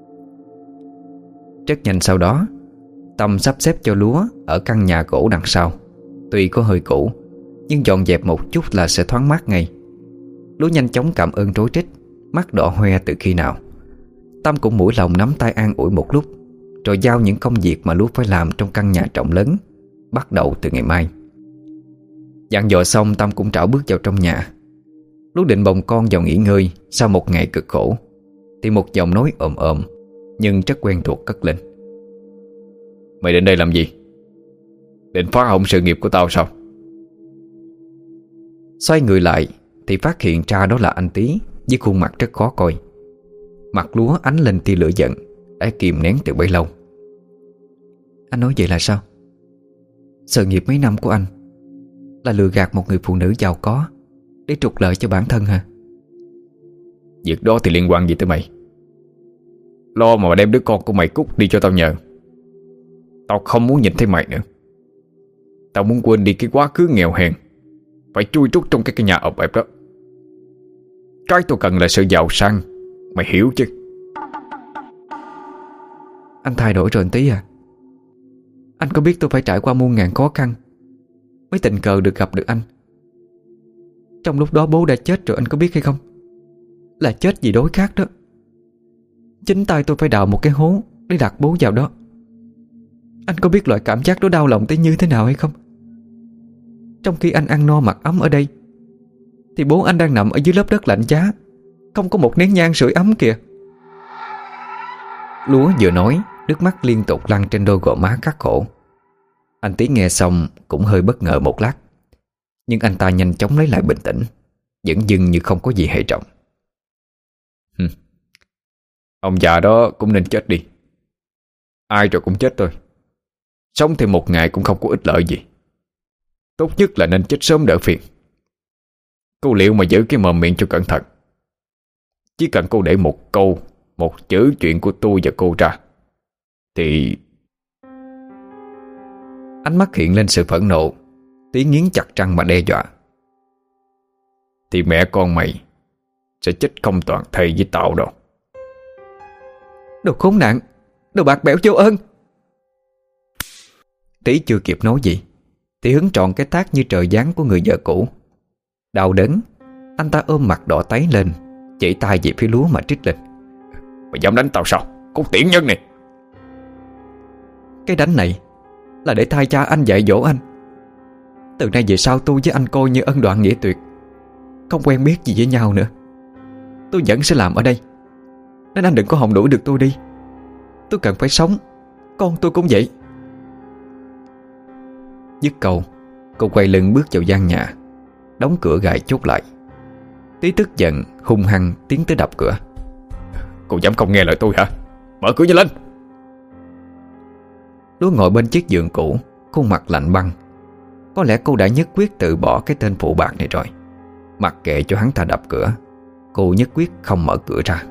Speaker 1: Rất nhanh sau đó, Tâm sắp xếp cho Lúa ở căn nhà gỗ đằng sau. Tuy có hơi cũ, nhưng dọn dẹp một chút là sẽ thoáng mát ngay. Lúa nhanh chóng cảm ơn rối rít, mắt đỏ hoe từ khi nào. Tâm cũng mũi lòng nắm tay an ủi một lúc, rồi giao những công việc mà Lúa phải làm trong căn nhà rộng lớn, bắt đầu từ ngày mai. Dặn dò xong, Tâm cũng trảo bước vào trong nhà. Lúa định bồng con vào nghỉ ngơi sau một ngày cực khổ, thì một giọng nói ồm ồm nhưng rất quen thuộc cất lên.
Speaker 2: Mày đến đây làm gì? Định phá hỏng sự nghiệp của tao sao?
Speaker 1: Xoay người lại thì phát hiện ra đó là anh Tý, với khuôn mặt rất khó coi. Mặt Lúa ánh lên tia lửa giận đã kìm nén từ bấy lâu. Anh nói vậy là sao? Sự nghiệp mấy năm của anh là lừa gạt một người phụ nữ giàu có để trục lợi cho bản thân hả?
Speaker 2: Việc đó thì liên quan gì tới mày? Lo mà đem đứa con của mày cút đi cho tao nhờ. Tao không muốn nhìn thấy mày nữa. Tao muốn quên đi cái quá khứ nghèo hèn, phải chui trút trong cái cái nhà ộp ẹp đó. Cái tôi cần là sự giàu sang, mày hiểu chứ?
Speaker 1: Anh thay đổi rồi anh Tý à. Anh có biết tôi phải trải qua muôn ngàn khó khăn mới tình cờ được gặp được anh. Trong lúc đó bố đã chết rồi, anh có biết hay không? Là chết vì đói khát đó. Chính tay tôi phải đào một cái hố để đặt bố vào đó. Anh có biết loại cảm giác đó đau lòng tới như thế nào hay không? Trong khi anh ăn no mặc ấm ở đây, thì bố anh đang nằm ở dưới lớp đất lạnh giá, không có một nén nhang sưởi ấm kìa. Lúa vừa nói, nước mắt liên tục lăn trên đôi gò má khắc khổ. Anh Tý nghe xong cũng hơi bất ngờ một lát, nhưng anh ta nhanh chóng lấy lại bình tĩnh, vẫn dưng như không có gì hệ trọng.
Speaker 2: Hừm. Ông già đó cũng nên chết đi. Ai rồi cũng chết thôi. Sống thêm một ngày cũng không có ích lợi gì. Tốt nhất là nên chết sớm đỡ phiền. Cô liệu mà giữ cái mồm miệng cho cẩn thận. Chỉ cần cô để một câu, một chữ chuyện của tôi và cô ra thì...
Speaker 1: Ánh mắt hiện lên sự phẫn nộ. Tý nghiến chặt răng mà đe dọa.
Speaker 2: Thì mẹ con mày sẽ chết không toàn thây với tao đâu.
Speaker 1: Đồ khốn nạn, đồ bạc bẽo vô ơn. Tý chưa kịp nói gì thì hứng trọn cái tát như trời giáng của người vợ cũ. Đau đớn, anh ta ôm mặt đỏ tái lên, chỉ tay về phía Lúa mà trích lên.
Speaker 2: Mày dám đánh tao sao, con tiện nhân này?
Speaker 1: Cái đánh này là để thay cha anh dạy dỗ anh. Từ nay về sau tôi với anh coi như ân đoạn nghĩa tuyệt, không quen biết gì với nhau nữa. Tôi vẫn sẽ làm ở đây, nên anh đừng có hòng đuổi được tôi đi. Tôi cần phải sống, con tôi cũng vậy. Dứt câu, cô quay lưng bước vào gian nhà, đóng cửa gài chốt lại. Tí tức giận hung hăng tiến tới đập cửa.
Speaker 2: Cô dám không nghe lời tôi hả? Mở cửa nhanh lên.
Speaker 1: Lúa ngồi bên chiếc giường cũ, khuôn mặt lạnh băng. Có lẽ cô đã nhất quyết từ bỏ cái tên phụ bạc này rồi. Mặc kệ cho hắn ta đập cửa, cô nhất quyết không mở cửa ra.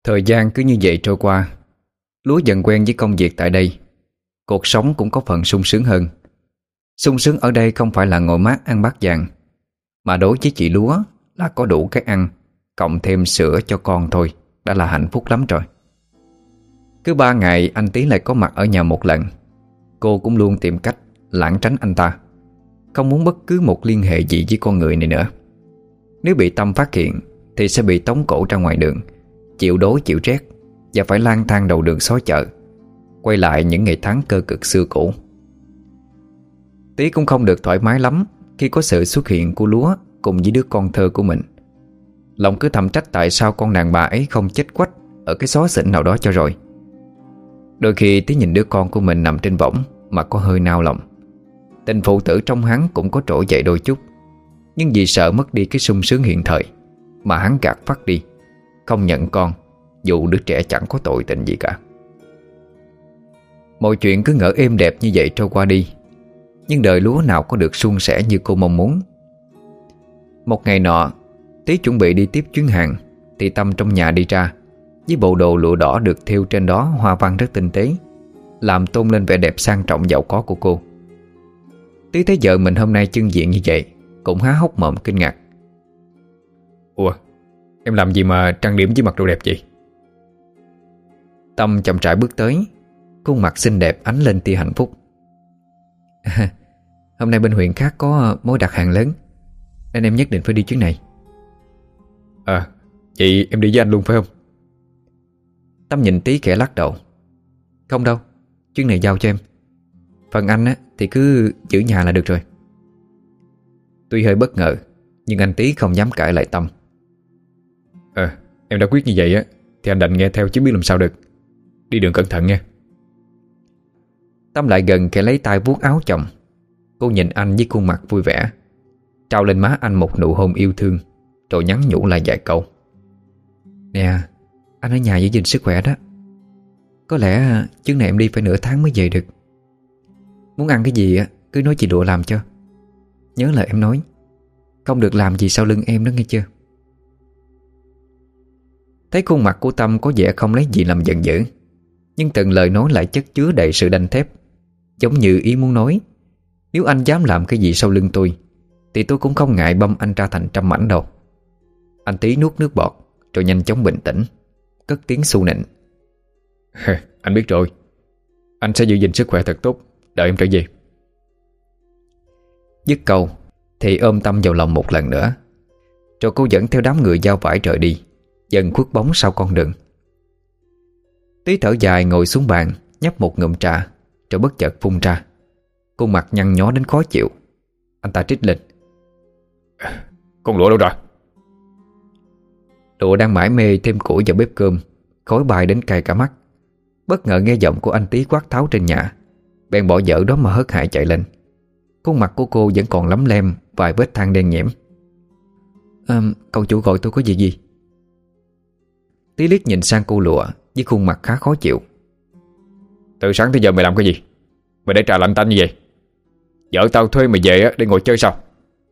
Speaker 1: Thời gian cứ như vậy trôi qua. Lúa dần quen với công việc tại đây. Cuộc sống cũng có phần sung sướng hơn. Sung sướng ở đây không phải là ngồi mát ăn bát vàng, mà đối với chị Lúa là có đủ cái ăn, cộng thêm sữa cho con thôi đã là hạnh phúc lắm rồi. Cứ ba ngày anh Tý lại có mặt ở nhà một lần. Cô cũng luôn tìm cách lảng tránh anh ta, không muốn bất cứ một liên hệ gì với con người này nữa. Nếu bị Tâm phát hiện thì sẽ bị tống cổ ra ngoài đường, chịu đói chịu rét, và phải lang thang đầu đường xó chợ, quay lại những ngày tháng cơ cực xưa cũ. Tý cũng không được thoải mái lắm khi có sự xuất hiện của Lúa cùng với đứa con thơ của mình. Lòng cứ thầm trách tại sao con đàn bà ấy không chết quách ở cái xó xỉnh nào đó cho rồi. Đôi khi Tý nhìn đứa con của mình nằm trên võng mà có hơi nao lòng. Tình phụ tử trong hắn cũng có trỗi dậy đôi chút, nhưng vì sợ mất đi cái sung sướng hiện thời mà hắn gạt phắt đi, không nhận con, dù đứa trẻ chẳng có tội tình gì cả. Mọi chuyện cứ ngỡ êm đẹp như vậy trôi qua đi, nhưng đời Lúa nào có được suôn sẻ như cô mong muốn. Một ngày nọ, Tý chuẩn bị đi tiếp chuyến hàng thì Tâm trong nhà đi ra với bộ đồ lụa đỏ được thêu trên đó hoa văn rất tinh tế, làm tôn lên vẻ đẹp sang trọng giàu có của cô. Tý thấy vợ mình hôm nay trưng diện như vậy cũng há hốc mồm kinh ngạc.
Speaker 2: Ủa, em làm gì mà trang điểm với mặc đồ đẹp vậy?
Speaker 1: Tâm chậm rãi bước tới, khuôn mặt xinh đẹp ánh lên tia hạnh phúc. À, hôm nay bên huyện khác có mối đặt hàng lớn nên em nhất định phải đi chuyến này.
Speaker 2: À, vậy em đi với anh luôn phải không?
Speaker 1: Tâm nhìn Tý khẽ lắc đầu. Không đâu, chuyến này giao cho em. Phần anh á, thì cứ giữ nhà là được rồi. Tuy hơi bất ngờ, nhưng anh Tý không dám cãi lại Tâm.
Speaker 2: À, em đã quyết như vậy á thì anh đành nghe theo chứ biết làm sao được. Đi đường cẩn thận nha.
Speaker 1: Tâm lại gần kẻ lấy tay vuốt áo chồng. Cô nhìn anh với khuôn mặt vui vẻ, trao lên má anh một nụ hôn yêu thương, rồi nhắn nhủ lại vài câu. Nè, anh ở nhà giữ gìn sức khỏe đó. Có lẽ chuyến này em đi phải nửa tháng mới về được. Muốn ăn cái gì á cứ nói chị Lụa làm cho. Nhớ lời em nói, không được làm gì sau lưng em đó nghe chưa. Thấy khuôn mặt của Tâm có vẻ không lấy gì làm giận dữ, nhưng từng lời nói lại chất chứa đầy sự đanh thép, giống như ý muốn nói: nếu anh dám làm cái gì sau lưng tôi thì tôi cũng không ngại băm anh ra thành trăm mảnh đâu. Anh Tý nuốt nước bọt rồi nhanh chóng bình tĩnh, cất tiếng xu nịnh.
Speaker 2: Anh biết rồi, anh sẽ giữ gìn sức khỏe thật tốt, đợi em trở về.
Speaker 1: Dứt câu thì ôm Tâm vào lòng một lần nữa, rồi cô dẫn theo đám người giao vải rời đi, dần khuất bóng sau con đường. Tý thở dài ngồi xuống bàn, nhấp một ngụm trà, rồi bất chợt phun ra. Khuôn mặt nhăn nhó đến khó chịu. Anh ta trích lên.
Speaker 2: Con Lụa đâu rồi?
Speaker 1: Lụa đang mải mê thêm củi vào bếp cơm, khói bay đến cay cả mắt. Bất ngờ nghe giọng của anh Tý quát tháo trên nhà, bèn bỏ dở đó mà hớt hải chạy lên. Khuôn mặt của cô vẫn còn lấm lem vài vết than đen nhẽm. À, cậu chủ gọi tôi có việc gì? Tý liếc nhìn sang cô Lụa với khuôn mặt khá khó chịu.
Speaker 2: Từ sáng tới giờ mày làm cái gì? Mày để trà lạnh tanh như vậy? Vợ tao thuê mày về để ngồi chơi sao?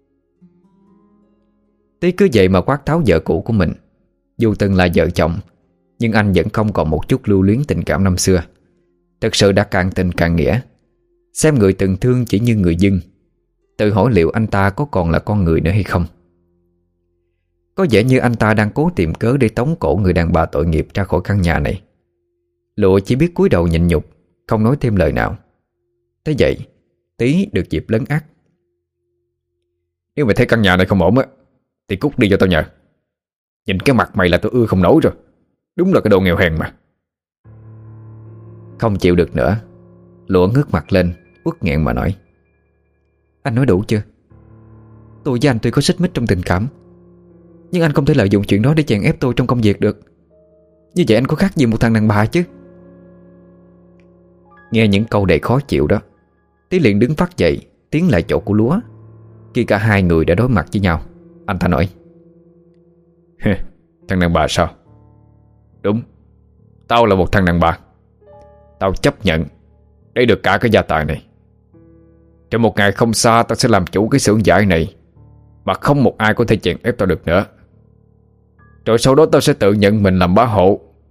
Speaker 1: Tý cứ vậy mà quát tháo vợ cũ của mình. Dù từng là vợ chồng, nhưng anh vẫn không còn một chút lưu luyến tình cảm năm xưa. Thực sự đã cạn tình cạn nghĩa, xem người từng thương chỉ như người dưng. Tự hỏi liệu anh ta có còn là con người nữa hay không. Có vẻ như anh ta đang cố tìm cớ để tống cổ người đàn bà tội nghiệp ra khỏi căn nhà này. Lụa chỉ biết cúi đầu nhịn nhục, không nói thêm lời nào. Thế vậy Tý được dịp lấn át.
Speaker 2: Nếu mày thấy căn nhà này không ổn á thì cút đi cho tao nhờ. Nhìn cái mặt mày là tôi ưa không nổi rồi. Đúng là cái đồ nghèo hèn mà.
Speaker 1: Không chịu được nữa, Lụa ngước mặt lên, uất nghẹn mà nói. Anh nói đủ chưa? Tôi với anh tuy có xích mích trong tình cảm, nhưng anh không thể lợi dụng chuyện đó để chèn ép tôi trong công việc được. Như vậy anh có khác gì một thằng đàn bà chứ? Nghe những câu đầy khó chịu đó, Tý liền đứng phát dậy, tiến lại chỗ của Lúa. Khi cả hai người đã đối mặt với nhau, anh ta nói.
Speaker 2: Thằng đàn bà sao? Đúng, tao là một thằng đàn bà. Tao chấp nhận để được cả cái gia tài này. Trong một ngày không xa, tao sẽ làm chủ cái xưởng vải này mà không một ai có thể chèn ép tao được nữa. Rồi sau đó tao sẽ tự nhận mình làm bá hộ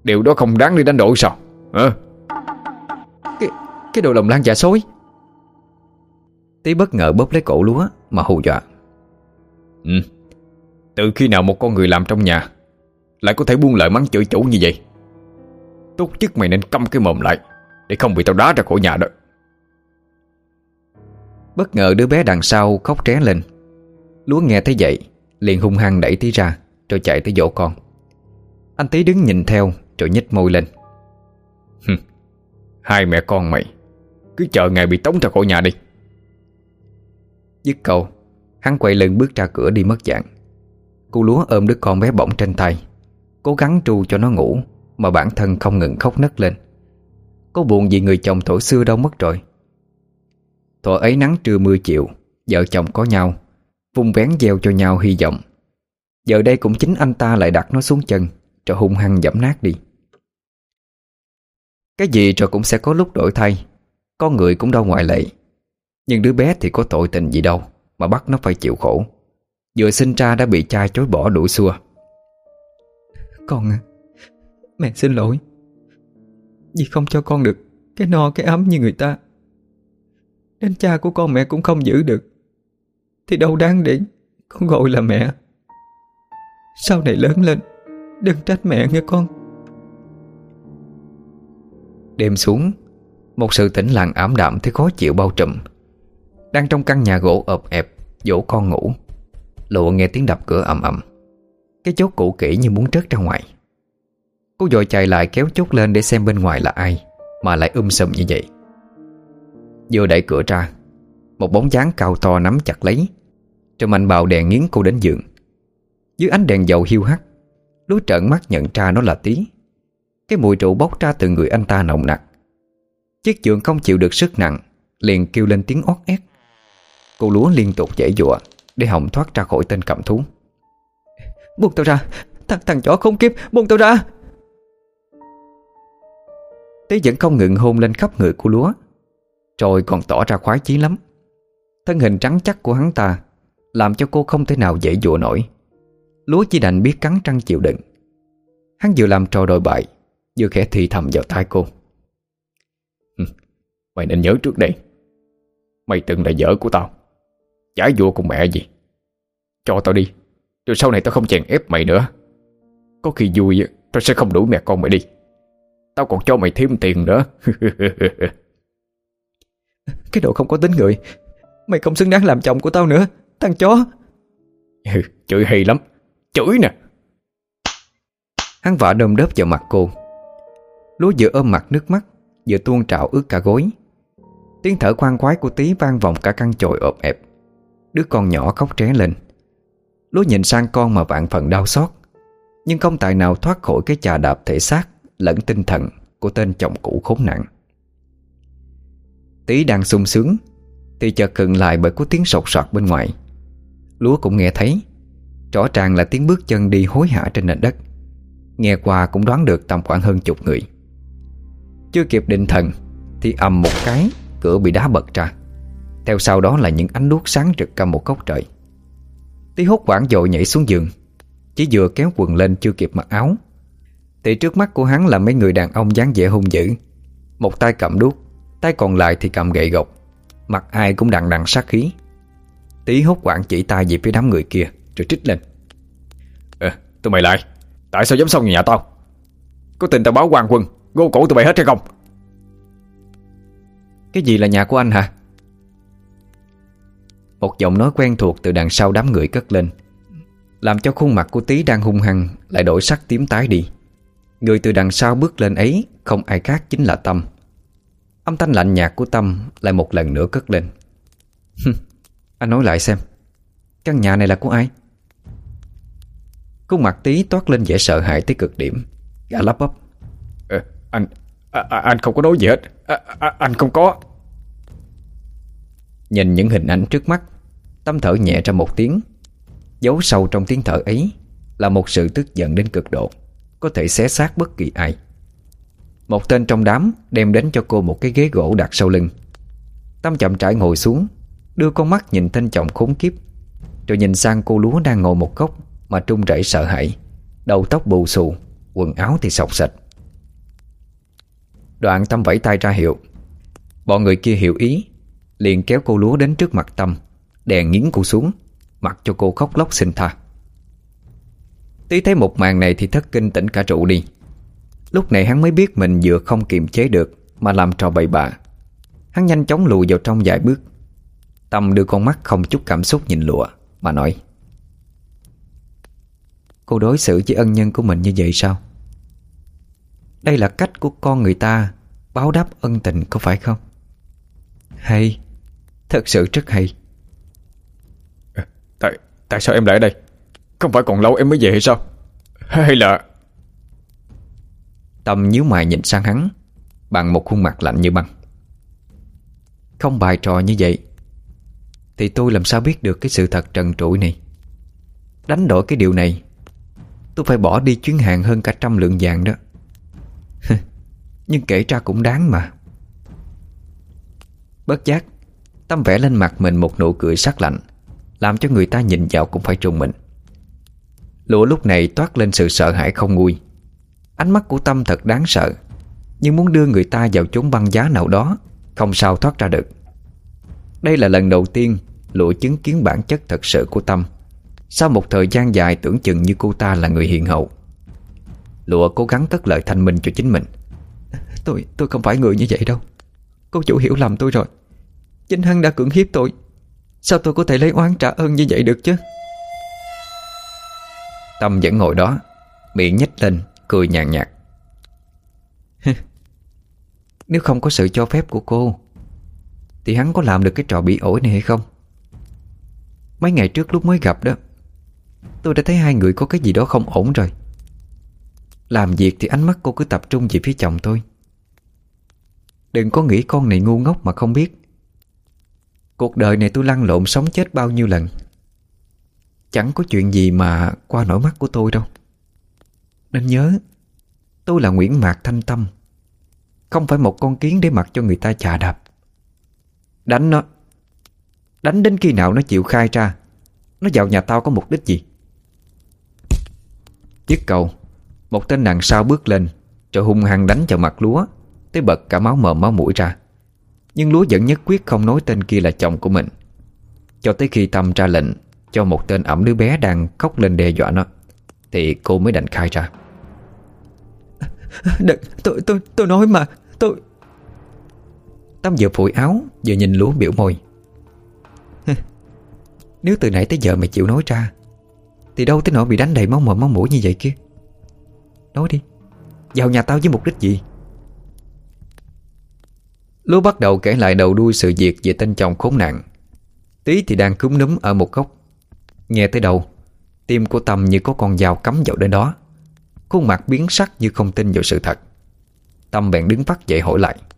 Speaker 2: Điều đó không đáng đi đánh đổi sao hả?
Speaker 1: Cái, cái đồ lòng lan dạ sói. Tí bất ngờ bóp lấy cổ Lúa mà hù dọa.
Speaker 2: Ừ. Từ khi nào một con người làm trong nhà lại có thể buông lời mắng chửi chủ như vậy? Tốt nhất mày nên câm cái mồm lại, để không bị tao đá ra khỏi nhà đó.
Speaker 1: Bất ngờ đứa bé đằng sau khóc tré lên. Lúa nghe thấy vậy liền hung hăng đẩy Tí ra, rồi chạy tới dỗ con. Anh Tí đứng nhìn theo rồi nhếch môi lên.
Speaker 2: Hai mẹ con mày cứ chờ ngày bị tống ra khỏi nhà đi.
Speaker 1: Dứt câu, hắn quay lưng bước ra cửa đi mất dạng. Cô Lúa ôm đứa con bé bỏng trên tay, cố gắng tru cho nó ngủ, mà bản thân không ngừng khóc nấc lên. Cô buồn vì người chồng thuở xưa đâu mất rồi. Thuở ấy nắng trưa mưa chiều, vợ chồng có nhau, vung vén gieo cho nhau hy vọng. Giờ đây cũng chính anh ta lại đặt nó xuống chân, rồi hung hăng giẫm nát đi. Cái gì rồi cũng sẽ có lúc đổi thay, con người cũng đâu ngoại lệ. Nhưng đứa bé thì có tội tình gì đâu mà bắt nó phải chịu khổ. Vừa sinh ra đã bị cha chối bỏ đuổi xua.
Speaker 3: Con à, mẹ xin lỗi vì không cho con được cái no cái ấm như người ta. Đến cha của con mẹ cũng không giữ được, thì đâu đáng để con gọi là mẹ. Sau này lớn lên đừng trách mẹ nghe con.
Speaker 1: Đêm xuống, một sự tĩnh lặng ảm đạm thấy khó chịu bao trùm. Đang trong căn nhà gỗ ộp ẹp dỗ con ngủ, Lụa nghe tiếng đập cửa ầm ầm. Cái chốt cũ kỹ như muốn rớt ra ngoài. Cô vội chạy lại kéo chốt lên để xem bên ngoài là ai mà lại um sùm như vậy. Vừa đẩy cửa ra, một bóng dáng cao to nắm chặt lấy, rồi mạnh bạo đèn nghiến cô đến giường. Dưới ánh đèn dầu hiu hắt, Lúa trợn mắt nhận ra nó là Tí. Cái mùi rượu bốc ra từ người anh ta nồng nặc. Chiếc giường không chịu được sức nặng, liền kêu lên tiếng ót ét. Cô Lúa liên tục giãy giụa để hòng thoát ra khỏi tên cầm thú.
Speaker 3: Buông tao ra, thằng, thằng chó khốn kiếp, buông tao ra.
Speaker 1: Tí vẫn không ngừng hôn lên khắp người của Lúa, rồi còn tỏ ra khoái chí lắm. Thân hình trắng chắc của hắn ta làm cho cô không thể nào giãy giụa nổi. Lúa chỉ đành biết cắn răng chịu đựng. Hắn vừa làm trò đồi bại, vừa khẽ thì thầm vào tai cô.
Speaker 2: Mày nên nhớ trước đây, mày từng là vợ của tao, chả vua cùng mẹ gì. Cho tao đi, rồi sau này tao không chèn ép mày nữa. Có khi vui tao sẽ không đuổi mẹ con mày đi, tao còn cho mày thêm tiền nữa.
Speaker 3: Cái đồ không có tính người, mày không xứng đáng làm chồng của tao nữa, thằng chó.
Speaker 2: Chửi hay lắm, chửi nè.
Speaker 1: Hắn vả đơm đớp vào mặt cô. Lúa vừa ôm mặt nước mắt, vừa tuôn trào ướt cả gối. Tiếng thở khoan khoái của Tí vang vọng cả căn chòi ộp ẹp. Đứa con nhỏ khóc tré lên. Lúa nhìn sang con mà vạn phần đau xót, nhưng không tài nào thoát khỏi cái chà đạp thể xác lẫn tinh thần của tên chồng cũ khốn nạn. Tí đang sung sướng thì chợt khựng lại bởi có tiếng sột soạt bên ngoài. Lúa cũng nghe thấy, rõ ràng là tiếng bước chân đi hối hả trên nền đất. Nghe qua cũng đoán được tầm khoảng hơn chục người. Chưa kịp định thần thì ầm một cái, cửa bị đá bật ra. Theo sau đó là những ánh đuốc sáng rực cả một góc trời. Tí hốt hoảng vội nhảy xuống giường. Chỉ vừa kéo quần lên chưa kịp mặc áo thì trước mắt của hắn là mấy người đàn ông dáng vẻ hung dữ. Một tay cầm đuốc, tay còn lại thì cầm gậy gộc, mặt ai cũng đằng đằng sát khí. Tí hốt hoảng chỉ tay về phía đám người kia rồi trích lên.
Speaker 2: Ờ, tụi mày lại, tại sao dám xông vào nhà tao? Có tin tao báo quan quân gô cổ tụi mày hết hay không?
Speaker 1: Cái gì là nhà của anh hả? Một giọng nói quen thuộc từ đằng sau đám người cất lên, làm cho khuôn mặt của Tí đang hung hăng lại đổi sắc tím tái đi. Người từ đằng sau bước lên ấy không ai khác chính là Tâm. Âm thanh lạnh nhạt của Tâm lại một lần nữa cất lên. Anh nói lại xem, căn nhà này là của ai? Khuôn mặt Tí toát lên vẻ sợ hãi tới cực điểm. Gã lắp bắp.
Speaker 2: Ờ, anh à, à, Anh không có nói gì hết. à, à, Anh không có.
Speaker 1: Nhìn những hình ảnh trước mắt, Tâm thở nhẹ ra một tiếng. Giấu sâu trong tiếng thở ấy là một sự tức giận đến cực độ, có thể xé xác bất kỳ ai. Một tên trong đám đem đến cho cô một cái ghế gỗ đặt sau lưng. Tâm chậm rãi ngồi xuống, đưa con mắt nhìn tên chồng khốn kiếp, rồi nhìn sang cô Lúa đang ngồi một góc mà trung rẩy sợ hãi, đầu tóc bù xù, quần áo thì xộc xệch. Đoạn Tâm vẫy tay ra hiệu. Bọn người kia hiểu ý, liền kéo cô Lúa đến trước mặt Tâm, đè nghiến cô xuống, mặc cho cô khóc lóc xin tha. Tí thấy một màn này thì thất kinh tỉnh cả trụ đi. Lúc này hắn mới biết mình vừa không kiềm chế được mà làm trò bậy bạ. Hắn nhanh chóng lùi vào trong vài bước. Tâm đưa con mắt không chút cảm xúc nhìn Lụa mà nói: cô đối xử với ân nhân của mình như vậy sao? Đây là cách của con người ta báo đáp ân tình có phải không? Hay, thật sự rất hay.
Speaker 2: Tại tại sao em lại ở đây? Không phải còn lâu em mới về hay sao? Hay là...
Speaker 1: Tâm nhíu mày nhìn sang hắn bằng một khuôn mặt lạnh như băng. Không bài trò như vậy thì tôi làm sao biết được cái sự thật trần trụi này. Đánh đổi cái điều này, tôi phải bỏ đi chuyến hàng hơn cả trăm lượng vàng đó. Nhưng kể ra cũng đáng mà. Bất giác, Tâm vẽ lên mặt mình một nụ cười sắc lạnh, làm cho người ta nhìn vào cũng phải trùng mình. Lụa lúc này toát lên sự sợ hãi không nguôi. Ánh mắt của Tâm thật đáng sợ, nhưng muốn đưa người ta vào chốn băng giá nào đó, không sao thoát ra được. Đây là lần đầu tiên Lụa chứng kiến bản chất thật sự của Tâm. Sau một thời gian dài tưởng chừng như cô ta là người hiền hậu. Lụa cố gắng cất lời thanh minh cho chính mình. Tôi tôi không phải người như vậy đâu. Cô chủ hiểu lầm tôi rồi. Chính hắn đã cưỡng hiếp tôi. Sao tôi có thể lấy oán trả ơn như vậy được chứ? Tâm vẫn ngồi đó, miệng nhếch lên cười nhàn nhạt. Nếu không có sự cho phép của cô thì hắn có làm được cái trò bị ổi này hay không? Mấy ngày trước lúc mới gặp đó, tôi đã thấy hai người có cái gì đó không ổn rồi. Làm việc thì ánh mắt cô cứ tập trung về phía chồng tôi. Đừng có nghĩ con này ngu ngốc mà không biết. Cuộc đời này tôi lăn lộn sống chết bao nhiêu lần, chẳng có chuyện gì mà qua nổi mắt của tôi đâu. Nên nhớ, tôi là Nguyễn Mạc Thanh Tâm, không phải một con kiến để mặc cho người ta chà đạp. Đánh nó, đánh đến khi nào nó chịu khai ra nó vào nhà tao có mục đích gì. Dứt câu, một tên đằng sau bước lên, rồi hung hăng đánh vào mặt Lúa tới bật cả máu mồm máu mũi ra. Nhưng Lúa vẫn nhất quyết không nói tên kia là chồng của mình, cho tới khi Tâm ra lệnh cho một tên ẵm đứa bé đang khóc lên đe dọa nó, thì cô mới đành khai ra. Đừng, tôi, tôi, tôi nói mà, tôi... Tâm vừa phủi áo vừa nhìn Lúa biểu môi. Nếu từ nãy tới giờ mày chịu nói ra thì đâu tới nỗi bị đánh đầy máu mồm máu mũi như vậy kia. Nói đi, vào nhà tao với mục đích gì? Lúa bắt đầu kể lại đầu đuôi sự việc về tên chồng khốn nạn. Tí thì đang cúm núm ở một góc. Nghe tới đầu, tim của Tâm như có con dao cắm vào đến đó. Khuôn mặt biến sắc như không tin vào sự thật. Tâm bèn đứng phắt dậy hỏi lại.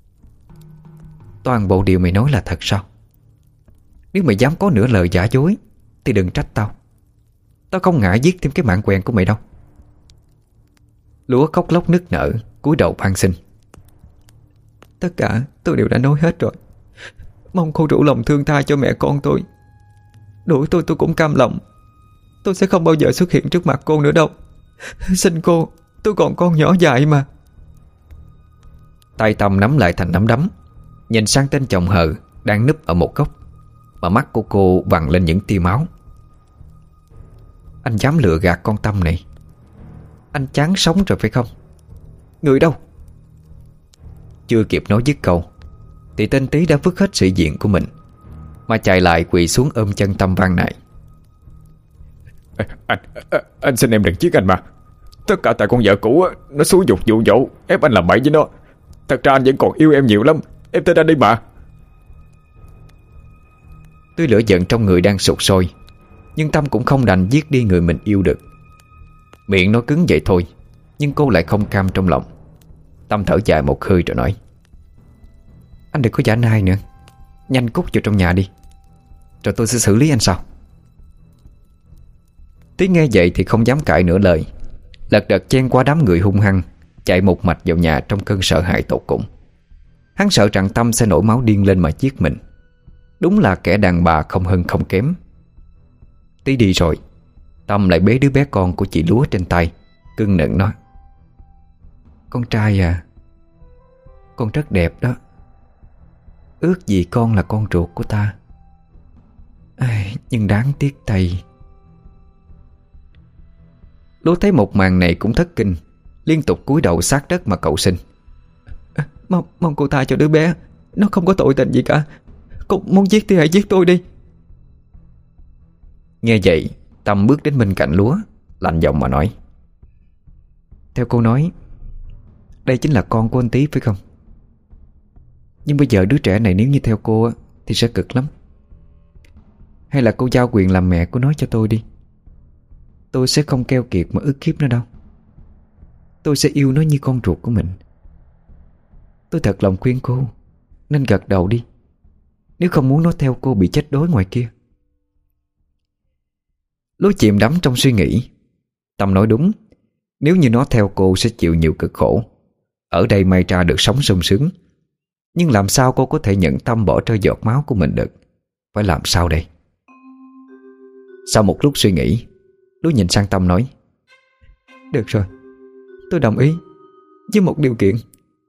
Speaker 1: Toàn bộ điều mày nói là thật sao? Nếu mày dám có nửa lời giả dối thì đừng trách tao. Tao không ngại giết thêm cái mạng quen của mày đâu. Lúa khóc lóc nức nở, cúi đầu van xin. Tất cả tôi đều đã nói hết rồi. Mong cô rủ lòng thương tha cho mẹ con tôi. Đuổi tôi tôi cũng cam lòng. Tôi sẽ không bao giờ xuất hiện trước mặt cô nữa đâu. Xin cô, tôi còn con nhỏ dại mà. Tay Tâm nắm lại thành nắm đấm, nhìn sang tên chồng hờ đang núp ở một góc, mà mắt của cô vằn lên những tia máu. Anh dám lừa gạt con Tâm này. Anh chán sống rồi phải không? Người đâu? Chưa kịp nói dứt câu thì tên Tý đã vứt hết sĩ diện của mình mà chạy lại quỳ xuống ôm chân Tâm van nài.
Speaker 2: Anh, anh, anh xin em đừng giết anh mà. Tất cả tại con vợ cũ nó xúi dục dụ dỗ ép anh làm bậy với nó. Thật ra anh vẫn còn yêu em nhiều lắm. Em tin anh đi mà.
Speaker 1: Tuy lửa giận trong người đang sục sôi, nhưng Tâm cũng không đành giết đi người mình yêu được. Miệng nó cứng vậy thôi, nhưng cô lại không cam trong lòng. Tâm thở dài một hơi rồi nói. Anh đừng có giả nai nữa. Nhanh cút vào trong nhà đi, rồi tôi sẽ xử lý anh sau. Tí nghe vậy thì không dám cãi nửa lời, lật đật chen qua đám người hung hăng, chạy một mạch vào nhà trong cơn sợ hãi tột cùng. Hắn sợ rằng Tâm sẽ nổi máu điên lên mà giết mình. Đúng là kẻ đàn bà không hơn không kém. Tí đi rồi, Tâm lại bế đứa bé con của chị Lúa trên tay, cưng nựng nó. Con trai à, Con rất đẹp đó. Ước gì con là con ruột của ta. Ai, nhưng đáng tiếc thay. Lúa thấy một màn này cũng thất kinh, liên tục cúi đầu sát đất mà cầu xin. À, mong, mong cô tha cho đứa bé. Nó không có tội tình gì cả. Cô muốn giết thì hãy giết tôi đi. Nghe vậy, Tâm bước đến bên cạnh Lúa, lạnh giọng mà nói: Theo cô nói, đây chính là con của anh Tí phải không? Nhưng bây giờ đứa trẻ này nếu như theo cô thì sẽ cực lắm. Hay là cô giao quyền làm mẹ của nó cho tôi đi. Tôi sẽ không keo kiệt mà ức hiếp nó đâu. Tôi sẽ yêu nó như con ruột của mình. Tôi thật lòng khuyên cô nên gật đầu đi, nếu không muốn nó theo cô bị chết đói ngoài kia. Lúa chìm đắm trong suy nghĩ. Tâm nói đúng. Nếu như nó theo cô sẽ chịu nhiều cực khổ. Ở đây may ra được sống sung sướng. Nhưng làm sao cô có thể nhận tâm bỏ rơi giọt máu của mình được? Phải làm sao đây? Sau một lúc suy nghĩ, Lúa nhìn sang Tâm nói: Được rồi, tôi đồng ý, với một điều kiện.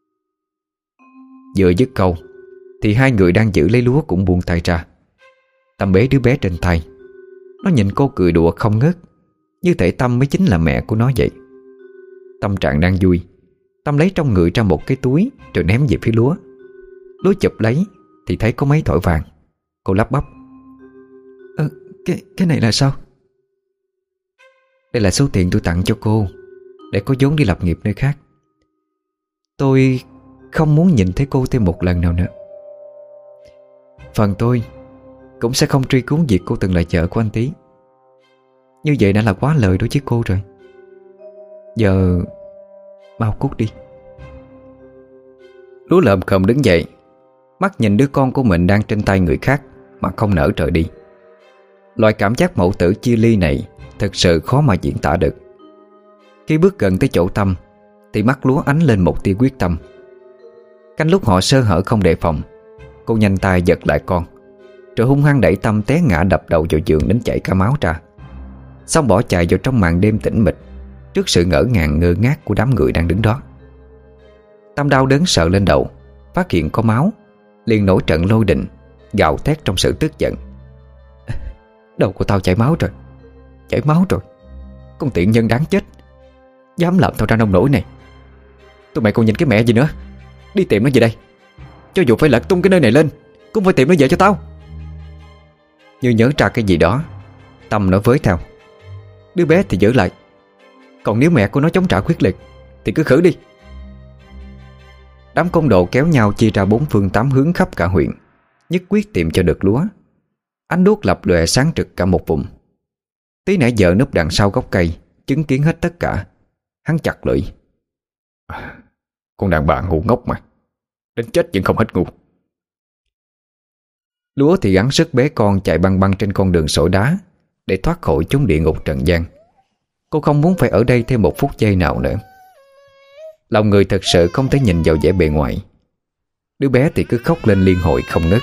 Speaker 1: Vừa dứt câu thì hai người đang giữ lấy Lúa cũng buông tay ra. Tâm bế đứa bé trên tay. Nó nhìn cô cười đùa không ngớt, như thể Tâm mới chính là mẹ của nó vậy. Tâm trạng đang vui, Tâm lấy trong người ra một cái túi rồi ném về phía Lúa. Lúa chụp lấy thì thấy có mấy thỏi vàng. Cô lắp bắp: Ờ, cái, cái này là sao? Đây là số tiền tôi tặng cho cô, để có vốn đi lập nghiệp nơi khác. Tôi không muốn nhìn thấy cô thêm một lần nào nữa. Phần tôi cũng sẽ không truy cứu việc cô từng là vợ của anh Tí. Như vậy đã là quá lời đối với cô rồi. Giờ mau cút đi. Lúa lợm khờm đứng dậy, mắt nhìn đứa con của mình đang trên tay người khác mà không nỡ rời đi. Loại cảm giác mẫu tử chia ly này thực sự khó mà diễn tả được. Khi bước gần tới chỗ Tâm thì mắt Lúa ánh lên một tia quyết tâm. Canh lúc họ sơ hở không đề phòng, cô nhanh tay giật lại con, rồi hung hăng đẩy Tâm té ngã đập đầu vào giường đến chảy cả máu ra. Xong bỏ chạy vào trong màn đêm tĩnh mịch, trước sự ngỡ ngàng ngơ ngác của đám người đang đứng đó. Tâm đau đớn sợ lên đầu, phát hiện có máu, liền nổi trận lôi đình, gào thét trong sự tức giận: Đầu của tao chảy máu rồi, chảy máu rồi. Con tiện nhân đáng chết, dám làm tao ra nông nổi này. Tụi mày còn nhìn cái mẹ gì nữa. Đi tìm nó về đây. Cho dù phải lật tung cái nơi này lên cũng phải tìm nó về cho tao. Như nhớ ra cái gì đó, Tâm nói với theo: Đứa bé thì giữ lại, còn nếu mẹ của nó chống trả quyết liệt thì cứ khử đi. Đám côn đồ kéo nhau chia ra bốn phương tám hướng khắp cả huyện, nhất quyết tìm cho được Lúa. Ánh đuốc lập lòe sáng trực cả một vùng. Tí nãy giờ núp đằng sau gốc cây, chứng kiến hết tất cả. Hắn chặt lưỡi: à, con đàn bà ngu ngốc mà, đến chết vẫn không hết ngu. Lúa thì gắng sức bế con chạy băng băng trên con đường sỏi đá để thoát khỏi chốn địa ngục trần gian. Cô không muốn phải ở đây thêm một phút giây nào nữa. Lòng người thật sự không thể nhìn vào vẻ bề ngoài. Đứa bé thì cứ khóc lên liên hồi không ngớt.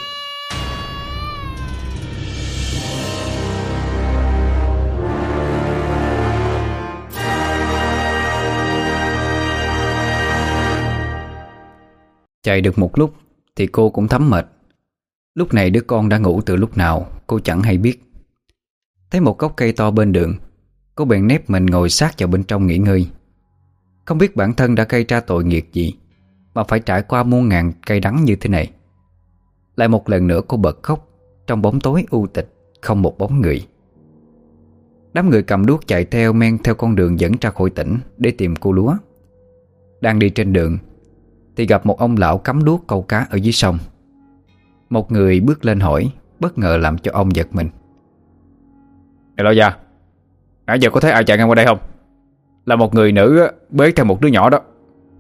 Speaker 1: Chạy được một lúc thì cô cũng thấm mệt. Lúc này đứa con đã ngủ từ lúc nào cô chẳng hay biết. Thấy một gốc cây to bên đường, cô bèn nép mình ngồi sát vào bên trong nghỉ ngơi. Không biết bản thân đã gây ra tội nghiệp gì mà phải trải qua muôn ngàn cay đắng như thế này. Lại một lần nữa cô bật khóc trong bóng tối u tịch, không một bóng người. Đám người cầm đuốc chạy theo men theo con đường dẫn ra khỏi tỉnh để tìm cô Lúa. Đang đi trên đường thì gặp một ông lão cắm đuốc câu cá ở dưới sông. Một người bước lên hỏi, bất ngờ làm cho ông giật mình: Này lão già, nãy giờ có thấy ai chạy ngang qua đây không? Là một người nữ bế theo một đứa nhỏ đó.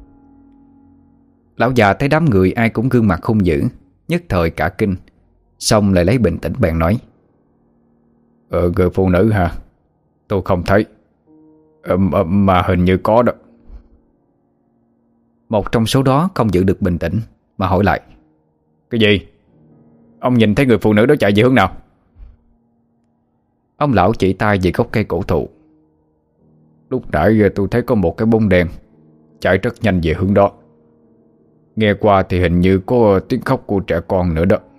Speaker 1: Lão già thấy đám người ai cũng gương mặt hung dữ, nhất thời cả kinh, xong lại lấy bình tĩnh bèn nói: Ờ, người phụ nữ hả? Tôi không thấy. ờ, Mà hình như có đó. Một trong số đó không giữ được bình tĩnh mà hỏi lại: Cái gì? Ông nhìn thấy người phụ nữ đó chạy về hướng nào? Ông lão chỉ tay về gốc cây cổ thụ. Lúc nãy tôi thấy có một cái bóng đen chạy rất nhanh về hướng đó.
Speaker 2: Nghe qua thì hình như có tiếng khóc của trẻ con nữa đó.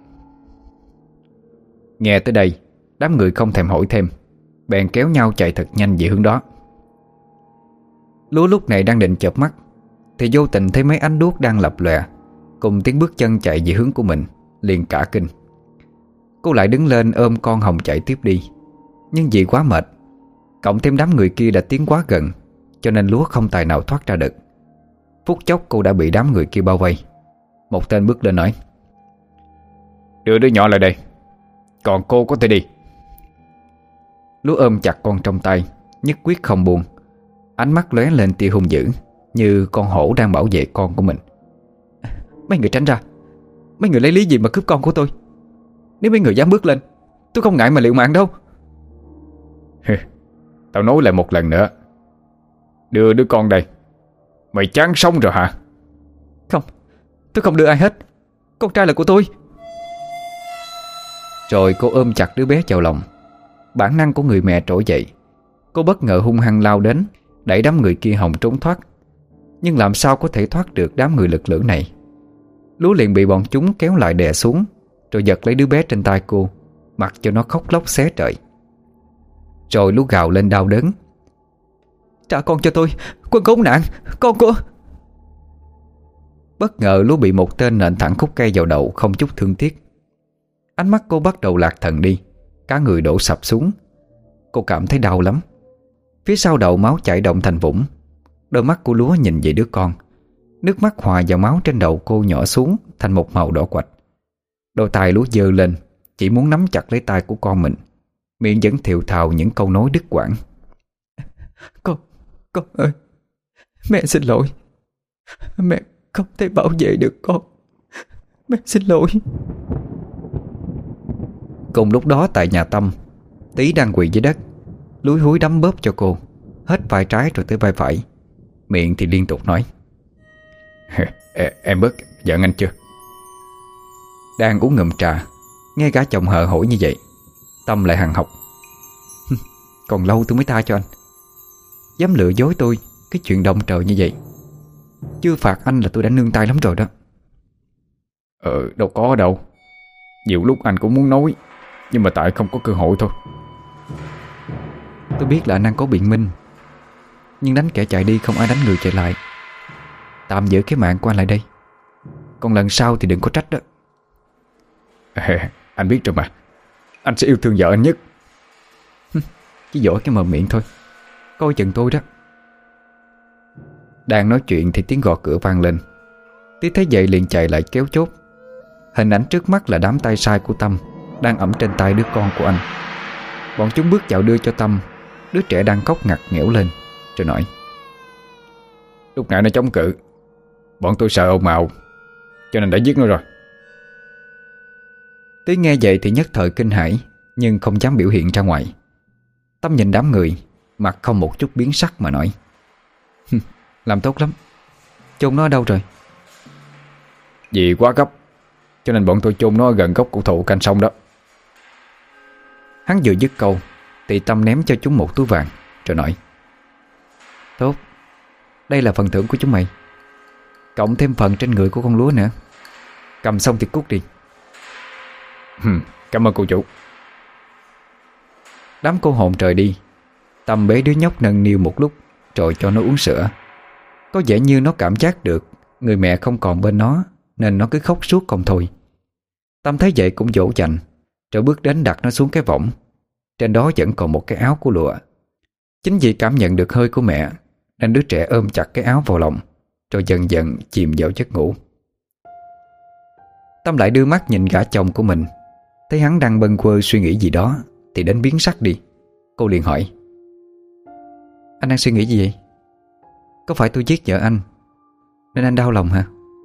Speaker 1: Nghe tới đây, đám người không thèm hỏi thêm, bèn kéo nhau chạy thật nhanh về hướng đó. Lúa lúc này đang định chợp mắt thì vô tình thấy mấy ánh đuốc đang lập lòe, cùng tiếng bước chân chạy về hướng của mình, liền cả kinh. Cô lại đứng lên ôm con Hồng chạy tiếp đi. Nhưng vì quá mệt, cộng thêm đám người kia đã tiến quá gần, cho nên Lúa không tài nào thoát ra được. Phút chốc cô đã bị đám người kia bao vây. Một tên bước lên nói:
Speaker 2: Đưa đứa nhỏ lại đây, còn cô có thể đi.
Speaker 1: Lúa ôm chặt con trong tay, nhất quyết không buông. Ánh mắt lóe lên tia hung dữ, như con hổ đang bảo vệ con của mình. Mấy người tránh ra. Mấy người lấy lý gì mà cướp con của tôi? Nếu mấy người dám bước lên, tôi không ngại mà liều mạng đâu.
Speaker 2: Tao nói lại một lần nữa, đưa đứa con đây. Mày chán sống rồi hả?
Speaker 3: Không, tôi không đưa ai hết. Con trai là của tôi.
Speaker 1: Rồi cô ôm chặt đứa bé vào lòng. Bản năng của người mẹ trỗi dậy. Cô bất ngờ hung hăng lao đến, đẩy đám người kia hòng trốn thoát. Nhưng làm sao có thể thoát được đám người lực lưỡng này? Lúa liền bị bọn chúng kéo lại đè xuống, rồi giật lấy đứa bé trên tay cô, mặc cho nó khóc lóc xé trời. Rồi Lúa gào lên đau đớn:
Speaker 3: Trả con cho tôi, quân khốn nạn, con của...
Speaker 1: Bất ngờ Lúa bị một tên nện thẳng khúc cây vào đầu không chút thương tiếc. Ánh mắt cô bắt đầu lạc thần đi, cả người đổ sập xuống. Cô cảm thấy đau lắm. Phía sau đầu máu chảy động thành vũng. Đôi mắt của Lúa nhìn về đứa con. Nước mắt hòa vào máu trên đầu cô nhỏ xuống thành một màu đỏ quạch. Đôi tay Lúa giơ lên, chỉ muốn nắm chặt lấy tay của con mình, miệng vẫn thều thào những câu nói đứt quãng.
Speaker 3: Con, con ơi, mẹ xin lỗi. Mẹ không thể bảo vệ được con. Mẹ xin lỗi.
Speaker 1: Cùng lúc đó tại nhà Tâm, Tí đang quỳ dưới đất, lúi húi đấm bóp cho cô, hết vai trái rồi tới vai phải. Miệng thì liên tục nói:
Speaker 2: Em bớt giận anh chưa?
Speaker 1: Đang uống ngụm trà, nghe gã chồng hờ hỗi như vậy, Tâm lại hằn học: Còn lâu tôi mới tha cho anh. Dám lừa dối tôi cái chuyện động trời như vậy. Chưa phạt anh là tôi đã nương tay lắm rồi đó.
Speaker 2: Ờ đâu có đâu. Nhiều lúc anh cũng muốn nói, nhưng mà tại không có cơ hội thôi.
Speaker 1: Tôi biết là anh đang có biện minh, nhưng đánh kẻ chạy đi không ai đánh người chạy lại. Tạm giữ cái mạng của anh lại đây, còn lần sau thì đừng có trách đó.
Speaker 2: À, anh biết rồi mà. Anh sẽ yêu thương vợ anh nhất.
Speaker 1: Chỉ giỏi cái mồm miệng thôi, coi chừng tôi đó. Đang nói chuyện thì tiếng gõ cửa vang lên. Tí thấy vậy liền chạy lại kéo chốt. Hình ảnh trước mắt là đám tay sai của Tâm đang ẵm trên tay đứa con của anh. Bọn chúng bước vào đưa cho Tâm đứa trẻ đang khóc ngặt nghẽo lên, rồi nói:
Speaker 2: Lúc nãy nó chống cự, bọn tôi sợ ồn ào cho nên đã giết nó rồi.
Speaker 1: Tí nghe vậy thì nhất thời kinh hãi, nhưng không dám biểu hiện ra ngoài. Tâm nhìn đám người, mặt không một chút biến sắc mà nói: Làm tốt lắm. Chôn nó ở đâu rồi?
Speaker 2: Vì quá gấp cho nên bọn tôi chôn nó ở gần gốc cổ thụ cạnh sông đó.
Speaker 1: Hắn vừa dứt câu thì Tâm ném cho chúng một túi vàng, rồi nói: Tốt, đây là phần thưởng của chúng mày, cộng thêm phần trên người của con Lúa nữa. Cầm xong thì cút đi.
Speaker 2: Cảm ơn cô chủ.
Speaker 1: Đám cô hồn trời đi. Tâm bế đứa nhóc nâng niu một lúc, rồi cho nó uống sữa. Có vẻ như nó cảm giác được người mẹ không còn bên nó, nên nó cứ khóc suốt không thôi. Tâm thấy vậy cũng dỗ dành, rồi bước đến đặt nó xuống cái võng. Trên đó vẫn còn một cái áo của Lụa. Chính vì cảm nhận được hơi của mẹ, nên đứa trẻ ôm chặt cái áo vào lòng, rồi dần dần chìm vào giấc ngủ. Tâm lại đưa mắt nhìn gã chồng của mình, thấy hắn đang bâng quơ suy nghĩ gì đó thì đến biến sắc đi. Cô liền hỏi: Anh đang suy nghĩ gì vậy? Có phải tôi giết vợ anh nên anh đau lòng hả?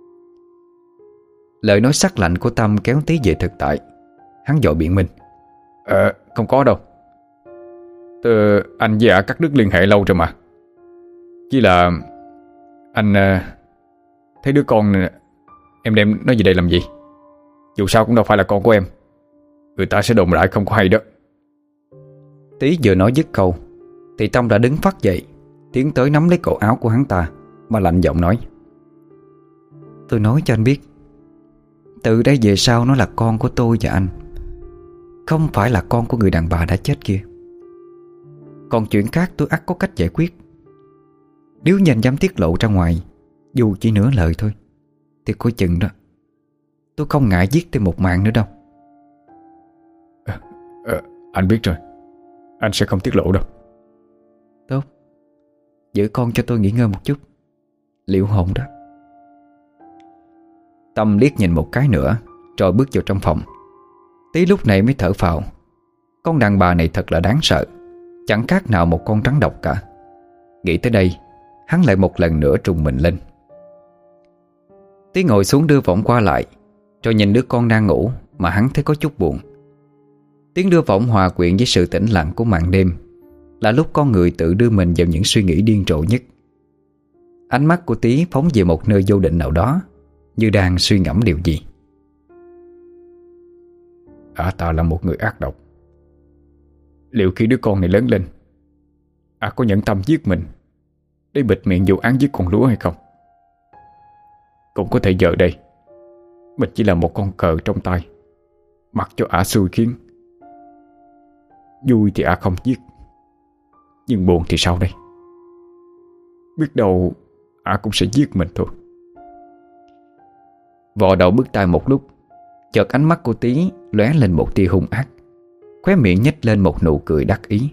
Speaker 1: Lời nói sắc lạnh của Tâm kéo Tí về thực tại. Hắn vội biện minh:
Speaker 2: Ờ không có đâu. Tôi, anh với ả cắt đứt liên hệ lâu rồi mà. Chỉ là anh uh, thấy đứa con này, em đem nó về đây làm gì? Dù sao cũng đâu phải là con của em. Người ta sẽ đồn đại không có hay đó.
Speaker 1: Tí vừa nói dứt câu thì Tâm đã đứng phắt dậy, tiến tới nắm lấy cổ áo của hắn ta mà lạnh giọng nói: Tôi nói cho anh biết, từ đây về sau nó là con của tôi và anh, không phải là con của người đàn bà đã chết kia. Còn chuyện khác tôi ắt có cách giải quyết. Nếu như anh dám tiết lộ ra ngoài, dù chỉ nửa lời thôi, thì coi chừng đó, tôi không ngại giết thêm một mạng nữa đâu.
Speaker 2: à, à, Anh biết rồi, anh sẽ không tiết lộ đâu.
Speaker 1: Tốt, giữ con cho tôi nghỉ ngơi một chút, liệu hồn đó. Tâm liếc nhìn một cái nữa rồi bước vào trong phòng. Tí lúc này mới thở phào. Con đàn bà này thật là đáng sợ, chẳng khác nào một con rắn độc cả. Nghĩ tới đây, hắn lại một lần nữa trùng mình lên. Tí ngồi xuống đưa võng qua lại, rồi nhìn đứa con đang ngủ mà hắn thấy có chút buồn. Tiếng đưa võng hòa quyện với sự tĩnh lặng của màn đêm, là lúc con người tự đưa mình vào những suy nghĩ điên rồ nhất. Ánh mắt của Tí phóng về một nơi vô định nào đó, như đang suy ngẫm điều gì.
Speaker 2: Ả ta là một người ác độc. Liệu khi đứa con này lớn lên, Ả có nhẫn tâm giết mình để bịt miệng vụ án giết con lúa hay không? Cũng có thể giờ đây mình chỉ là một con cờ trong tay, mặc cho Ả xui khiến. Vui thì Ả không giết, nhưng buồn thì sao đây? Biết đâu Ả cũng sẽ giết mình thôi.
Speaker 1: Vò đầu bứt tai một lúc, chợt ánh mắt của Tí lóe lên một tia hung ác, khóe miệng nhếch lên một nụ cười đắc ý.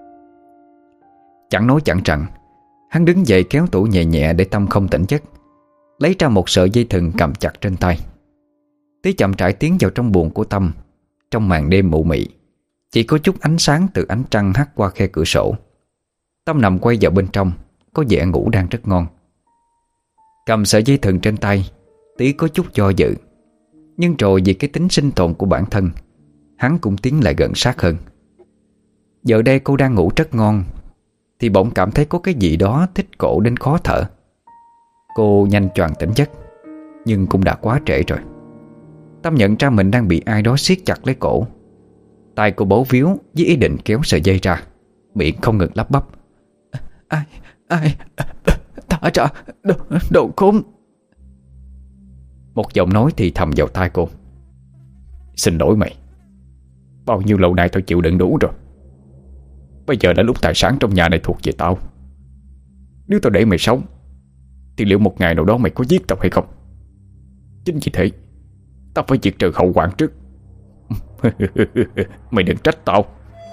Speaker 1: Chẳng nói chẳng rằng, hắn đứng dậy kéo tủ nhẹ nhẹ để Tâm không tỉnh giấc, lấy ra một sợi dây thừng cầm chặt trên tay. Tí chậm rãi tiến vào trong buồng của Tâm. Trong màn đêm mụ mị, chỉ có chút ánh sáng từ ánh trăng hắt qua khe cửa sổ. Tâm nằm quay vào bên trong, có vẻ ngủ đang rất ngon. Cầm sợi dây thừng trên tay, Tí có chút do dự, nhưng rồi vì cái tính sinh tồn của bản thân, hắn cũng tiến lại gần sát hơn. Giờ đây cô đang ngủ rất ngon, thì bỗng cảm thấy có cái gì đó thích cổ đến khó thở. Cô nhanh choàng tỉnh giấc, nhưng cũng đã quá trễ rồi. Tâm nhận ra mình đang bị ai đó siết chặt lấy cổ. Tay cô bấu víu với ý định kéo sợi dây ra, miệng không ngừng lắp bắp: Ai, ai, thả ra, đồ, đồ khốn. Một giọng nói thì thầm vào tai cô:
Speaker 2: Xin lỗi mày, bao nhiêu lâu nay tao chịu đựng đủ rồi. Bây giờ là lúc tài sản trong nhà này thuộc về tao. Nếu tao để mày sống, thì liệu một ngày nào đó mày có giết tao hay không? Chính vì thế tao phải diệt trừ hậu hoạn trước. Mày đừng trách tao.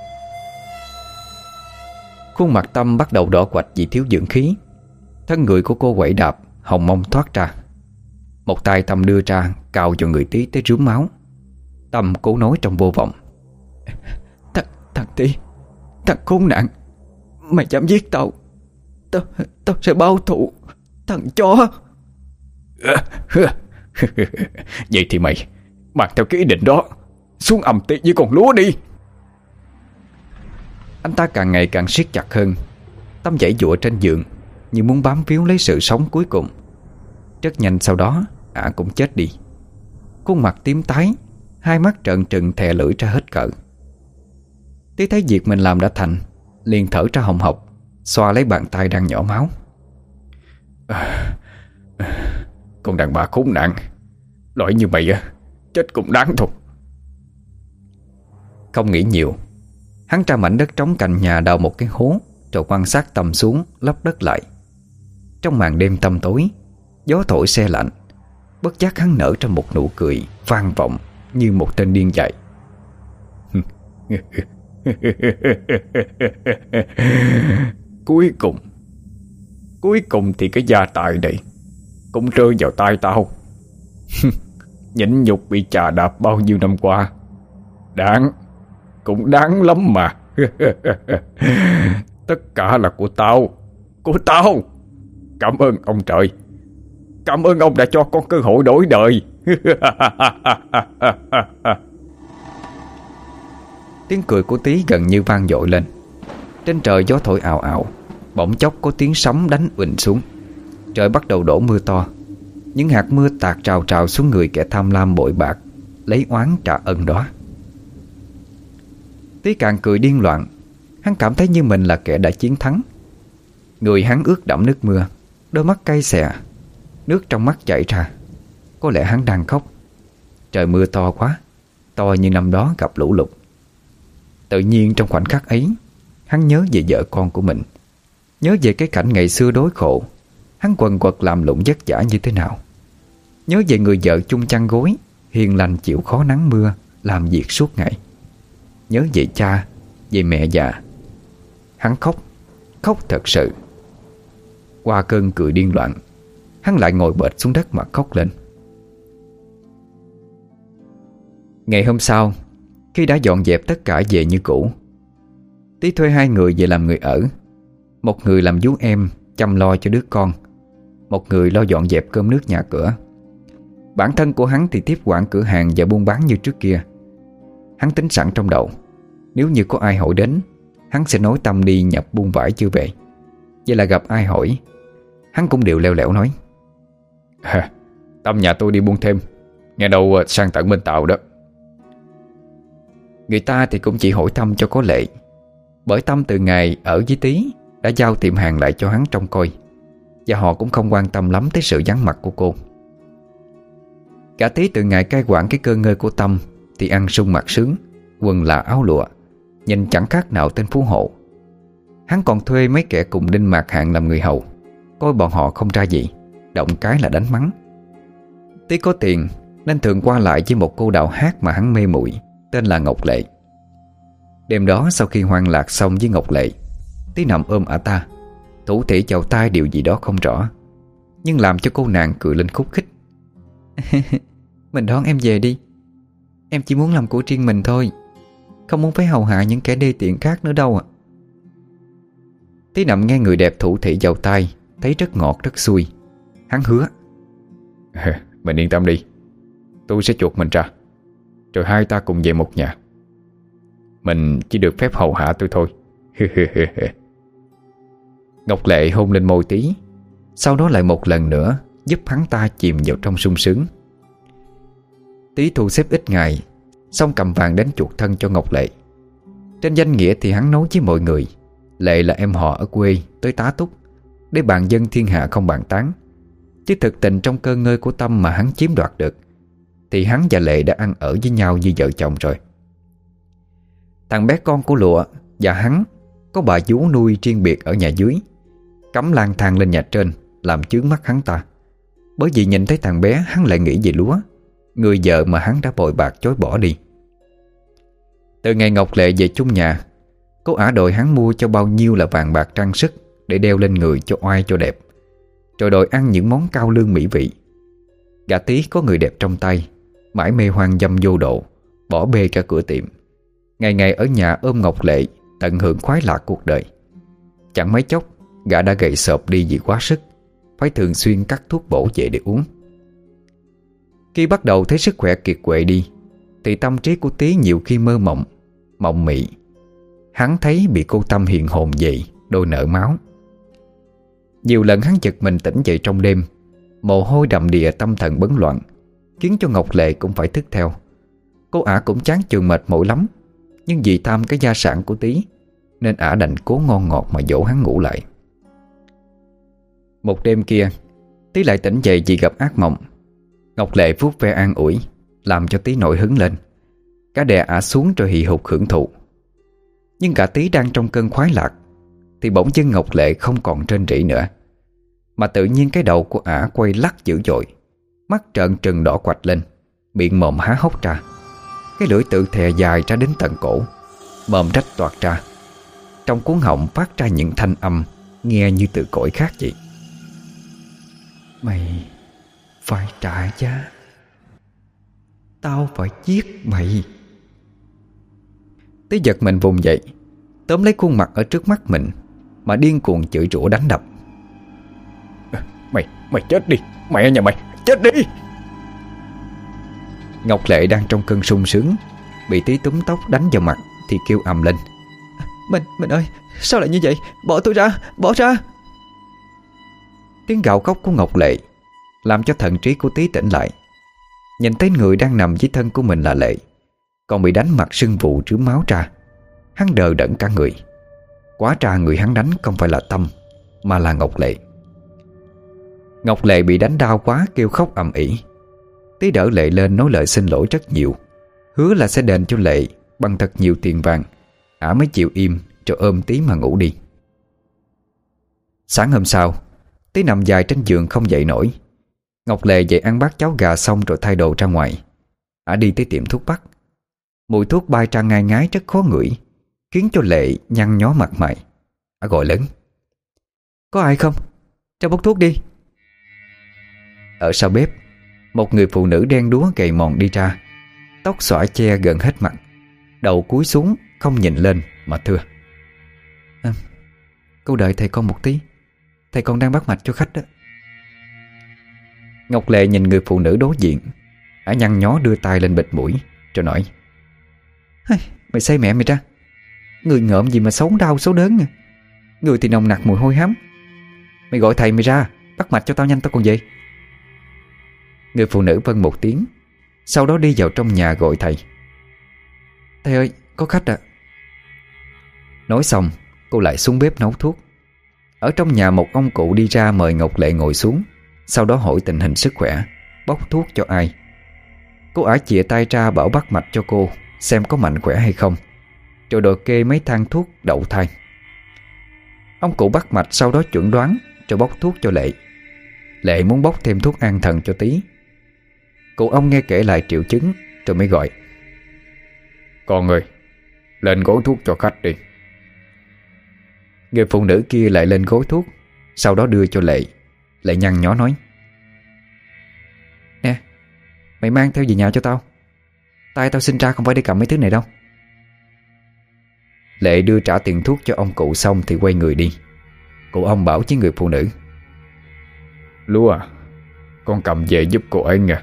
Speaker 1: Khuôn mặt Tâm bắt đầu đỏ quạch vì thiếu dưỡng khí. Thân người của cô quẩy đạp, hồng mông thoát ra. Một tay Tâm đưa ra cào vào người Tí tới rướm máu. Tâm cố nói trong vô vọng: Thằng, thằng Tí, thằng khốn nạn, mày dám giết tao, Tao, tao sẽ báo thù. Thằng chó.
Speaker 2: Vậy thì mày mang theo cái ý định đó xuống ầm tiết với con lúa đi.
Speaker 1: Anh ta càng ngày càng siết chặt hơn. Tâm giãy giụa trên giường, như muốn bám víu lấy sự sống cuối cùng. Rất nhanh sau đó, ả cũng chết đi. Khuôn mặt tím tái, hai mắt trợn trừng thè lưỡi ra hết cỡ. Tí thấy việc mình làm đã thành, liền thở ra hồng hộc, xoa lấy bàn tay đang nhỏ máu.
Speaker 2: à, Con đàn bà khốn nạn, loại như mày á, chết cũng đáng thôi.
Speaker 1: Không nghĩ nhiều, hắn ra mảnh đất trống cạnh nhà đào một cái hố, rồi quan sát Tâm xuống lấp đất lại. Trong màn đêm tăm tối, gió thổi se lạnh, bất giác hắn nở ra một nụ cười vang vọng như một tên điên dại.
Speaker 2: Cuối cùng Cuối cùng thì cái gia tài này cũng rơi vào tay tao. Nhịn nhục bị chà đạp bao nhiêu năm qua, đáng, cũng đáng lắm mà. Tất cả là của tao, của tao. Cảm ơn ông trời, cảm ơn ông đã cho con cơ hội đổi đời.
Speaker 1: Tiếng cười của Tí gần như vang dội lên. Trên trời gió thổi ào ào, bỗng chốc có tiếng sấm đánh uỳnh xuống. Trời bắt đầu đổ mưa to. Những hạt mưa tạt trào trào xuống người kẻ tham lam bội bạc, lấy oán trả ân đó. Tí càng cười điên loạn. Hắn cảm thấy như mình là kẻ đã chiến thắng. Người hắn ướt đẫm nước mưa, đôi mắt cay xè, nước trong mắt chảy ra, Có lẽ hắn đang khóc. Trời mưa to quá, to như năm đó gặp lũ lụt. Tự nhiên trong khoảnh khắc ấy, hắn nhớ về vợ con của mình, nhớ về cái cảnh ngày xưa đối khổ, hắn quần quật làm lụng vất vả như thế nào. Nhớ về người vợ chung chăn gối, hiền lành chịu khó nắng mưa, làm việc suốt ngày. Nhớ về cha, về mẹ già. Hắn khóc, khóc thật sự. Qua cơn cười điên loạn, hắn lại ngồi bệt xuống đất mà khóc lên. Ngày hôm sau, khi đã dọn dẹp tất cả về như cũ, Tí thuê hai người về làm người ở. Một người làm vú em, chăm lo cho đứa con, một người lo dọn dẹp cơm nước nhà cửa. Bản thân của hắn thì tiếp quản cửa hàng và buôn bán như trước kia. Hắn tính sẵn trong đầu, nếu như có ai hỏi đến, hắn sẽ nói Tâm đi nhập buôn vải chưa về. Vậy là gặp ai hỏi, hắn cũng đều leo lẻo nói:
Speaker 2: à, Tâm nhà tôi đi buôn thêm, nghe đâu sang tận bên Tàu đó.
Speaker 1: Người ta thì cũng chỉ hỏi Tâm cho có lệ, bởi Tâm từ ngày ở với Tí đã giao tiệm hàng lại cho hắn trông coi, và họ cũng không quan tâm lắm tới sự vắng mặt của cô. Cả Tí từ ngày cai quản cái cơ ngơi của Tâm thì ăn sung mặc sướng, quần là áo lụa, nhìn chẳng khác nào tên phú hộ. Hắn còn thuê mấy kẻ cùng đinh mạc hạng làm người hầu, coi bọn họ không ra gì, động cái là đánh mắng. Tí có tiền nên thường qua lại với một cô đạo hát mà hắn mê muội, tên là Ngọc Lệ. Đêm đó sau khi hoan lạc xong với Ngọc Lệ, Tí nằm ôm ả ta, thủ thỉ chào tai điều gì đó không rõ, nhưng làm cho cô nàng cười lên khúc khích. Mình đón em về đi, em chỉ muốn làm của riêng mình thôi, không muốn phải hầu hạ những kẻ đê tiện khác nữa đâu ạ. Tí nằm nghe người đẹp thủ thỉ vào tai, thấy rất ngọt rất xui. Hắn hứa:
Speaker 2: Mình yên tâm đi, tôi sẽ chuộc mình ra, rồi hai ta cùng về một nhà. Mình chỉ được phép hầu hạ tôi thôi.
Speaker 1: Ngọc Lệ hôn lên môi Tí, sau đó lại một lần nữa giúp hắn ta chìm vào trong sung sướng. Tí thu xếp ít ngày, xong cầm vàng đến chuộc thân cho Ngọc Lệ. Trên danh nghĩa thì hắn nói với mọi người Lệ là em họ ở quê tới tá túc, để bàn dân thiên hạ không bàn tán. Chứ thực tình trong cơ ngơi của Tâm mà hắn chiếm đoạt được thì hắn và Lệ đã ăn ở với nhau như vợ chồng rồi. Thằng bé con của Lụa và hắn có bà vú nuôi riêng biệt ở nhà dưới, cấm lang thang lên nhà trên làm chướng mắt hắn ta. Bởi vì nhìn thấy thằng bé, hắn lại nghĩ về Lúa, người vợ mà hắn đã bội bạc chối bỏ đi. Từ ngày Ngọc Lệ về chung nhà, cô ả đòi hắn mua cho bao nhiêu là vàng bạc trang sức để đeo lên người cho oai cho đẹp, rồi đòi ăn những món cao lương mỹ vị. Gã Tí có người đẹp trong tay, mãi mê hoang dâm vô độ, bỏ bê cả cửa tiệm, ngày ngày ở nhà ôm Ngọc Lệ, tận hưởng khoái lạc cuộc đời. Chẳng mấy chốc gã đã gầy sợp đi vì quá sức, phải thường xuyên cắt thuốc bổ về để uống. Khi bắt đầu thấy sức khỏe kiệt quệ đi, thì tâm trí của Tí nhiều khi mơ mộng, mộng mị. Hắn thấy bị cô Tâm hiện hồn dậy, đôi nợ máu. Nhiều lần hắn giật mình tỉnh dậy trong đêm, mồ hôi đầm đìa, tâm thần bấn loạn, khiến cho Ngọc Lệ cũng phải thức theo. Cô ả cũng chán chường mệt mỏi lắm, nhưng vì tham cái gia sản của Tí nên ả đành cố ngon ngọt mà dỗ hắn ngủ lại. Một đêm kia, Tí lại tỉnh dậy vì gặp ác mộng. Ngọc Lệ vuốt ve an ủi, làm cho Tí nổi hứng lên. Cả đè ả xuống rồi hì hục hưởng thụ. Nhưng cả Tí đang trong cơn khoái lạc thì bỗng dưng Ngọc Lệ không còn rên rỉ nữa, mà tự nhiên cái đầu của ả quay lắc dữ dội, mắt trợn trừng đỏ quạch lên, miệng mồm há hốc ra, cái lưỡi tự thè dài ra đến tận cổ, mồm rách toạc ra. Trong cuống họng phát ra những thanh âm nghe như từ cõi khác vậy. Mày phải trả giá, tao phải giết mày. Tí giật mình vùng dậy, tóm lấy khuôn mặt ở trước mắt mình mà điên cuồng chửi rủa đánh đập.
Speaker 2: Mày, mày chết đi, mẹ nhà mày, chết đi.
Speaker 1: Ngọc Lệ đang trong cơn sung sướng, bị Tí túm tóc đánh vào mặt thì kêu ầm lên: Mình, mình ơi, sao lại như vậy? Bỏ tôi ra, bỏ ra. Tiếng gào khóc của Ngọc Lệ làm cho thần trí của Tí tỉnh lại. Nhìn thấy người đang nằm dưới thân của mình là Lệ, còn bị đánh mặt sưng vụ rướm máu ra, hắn đờ đẫn cả người. Quá ra người hắn đánh không phải là Tâm, mà là Ngọc Lệ. Ngọc Lệ bị đánh đau quá kêu khóc ầm ĩ. Tí đỡ Lệ lên nói lời xin lỗi rất nhiều, hứa là sẽ đền cho Lệ bằng thật nhiều tiền vàng. Ả mới chịu im rồi ôm Tí mà ngủ đi. Sáng hôm sau, Tí nằm dài trên giường không dậy nổi. Ngọc Lệ dậy ăn bát cháo gà xong rồi thay đồ ra ngoài. Ả đi tới tiệm thuốc bắc. Mùi thuốc bay ra ngai ngái rất khó ngửi, khiến cho Lệ nhăn nhó mặt mày. Ả gọi lớn: "Có ai không? Ra bốc thuốc đi." Ở sau bếp, một người phụ nữ đen đúa gầy mòn đi ra, tóc xõa che gần hết mặt, đầu cúi xuống không nhìn lên mà thưa: à, "Cô đợi thầy con một tí, thầy con đang bắt mạch cho khách đó." Ngọc Lệ nhìn người phụ nữ đối diện. Ả nhăn nhó đưa tay lên bịt mũi rồi nói: "Mày say mẹ mày ra. Người ngợm gì mà xấu đau xấu đớn à. Người thì nồng nặc mùi hôi hám. Mày gọi thầy mày ra bắt mạch cho tao nhanh tao còn về." Người phụ nữ vâng một tiếng, sau đó đi vào trong nhà gọi thầy. "Thầy ơi, có khách ạ." Nói xong, cô lại xuống bếp nấu thuốc. Ở trong nhà một ông cụ đi ra mời Ngọc Lệ ngồi xuống, sau đó hỏi tình hình sức khỏe, bốc thuốc cho ai. Cô ả chìa tay ra bảo bắt mạch cho cô, xem có mạnh khỏe hay không, rồi đòi kê mấy thang thuốc đậu thai. Ông cụ bắt mạch sau đó chuẩn đoán rồi bốc thuốc cho Lệ. Lệ muốn bốc thêm thuốc an thần cho Tí. Cụ ông nghe kể lại triệu chứng rồi mới gọi:
Speaker 2: "Con ơi, lên gói thuốc cho khách đi."
Speaker 1: Người phụ nữ kia lại lên gói thuốc, sau đó đưa cho Lệ. Lệ nhăn nhó nói: "Nè, mày mang theo về nhà cho tao. Tay tao sinh ra không phải để cầm mấy thứ này đâu." Lệ đưa trả tiền thuốc cho ông cụ xong thì quay người đi. Cụ ông bảo với người phụ nữ:
Speaker 2: "Lúa à, con cầm về giúp cô ấy nha."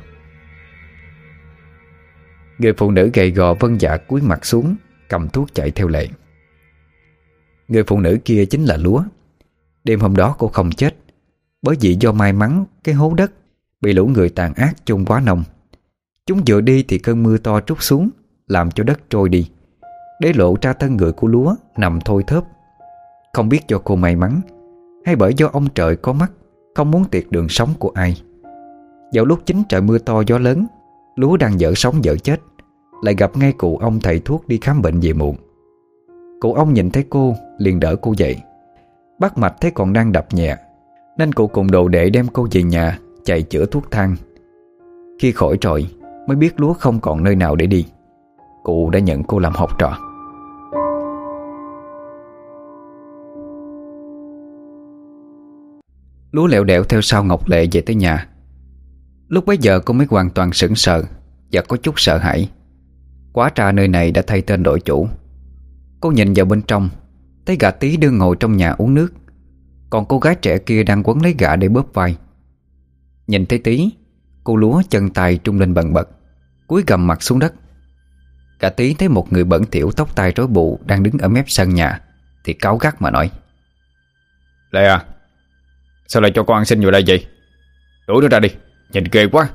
Speaker 1: Người phụ nữ gầy gò vâng dạ cúi mặt xuống, cầm thuốc chạy theo Lệ. Người phụ nữ kia chính là Lúa. Đêm hôm đó cô không chết, bởi vì do may mắn cái hố đất bị lũ người tàn ác chôn quá nông. Chúng vừa đi thì cơn mưa to trút xuống, làm cho đất trôi đi, để lộ ra thân người của Lúa nằm thôi thớp. Không biết do cô may mắn hay bởi do ông trời có mắt, không muốn tiệt đường sống của ai. Vào lúc chính trời mưa to gió lớn, Lúa đang dở sống dở chết, lại gặp ngay cụ ông thầy thuốc đi khám bệnh về muộn. Cụ ông nhìn thấy cô liền đỡ cô dậy. Bắt mạch thấy còn đang đập nhẹ, nên cụ cùng đồ đệ đem cô về nhà chạy chữa thuốc thang. Khi khỏi rồi mới biết Lúa không còn nơi nào để đi. Cụ đã nhận cô làm học trò. Lúa lẹo đẹo theo sau Ngọc Lệ về tới nhà. Lúc bấy giờ cô mới hoàn toàn sững sờ và có chút sợ hãi. Quá ra nơi này đã thay tên đổi chủ. Cô nhìn vào bên trong, thấy gà Tí đang ngồi trong nhà uống nước, còn cô gái trẻ kia đang quấn lấy gà để bóp vai. Nhìn thấy Tí, cô Lúa chân tay trung lên bần bật, cúi gằm mặt xuống đất. Gà Tí thấy một người bẩn thỉu tóc tai rối bù đang đứng ở mép sân nhà thì cáu gắt mà nói:
Speaker 2: "Lệ à, sao lại cho con ăn xin vào đây vậy? Đuổi nó ra đi, nhìn ghê quá."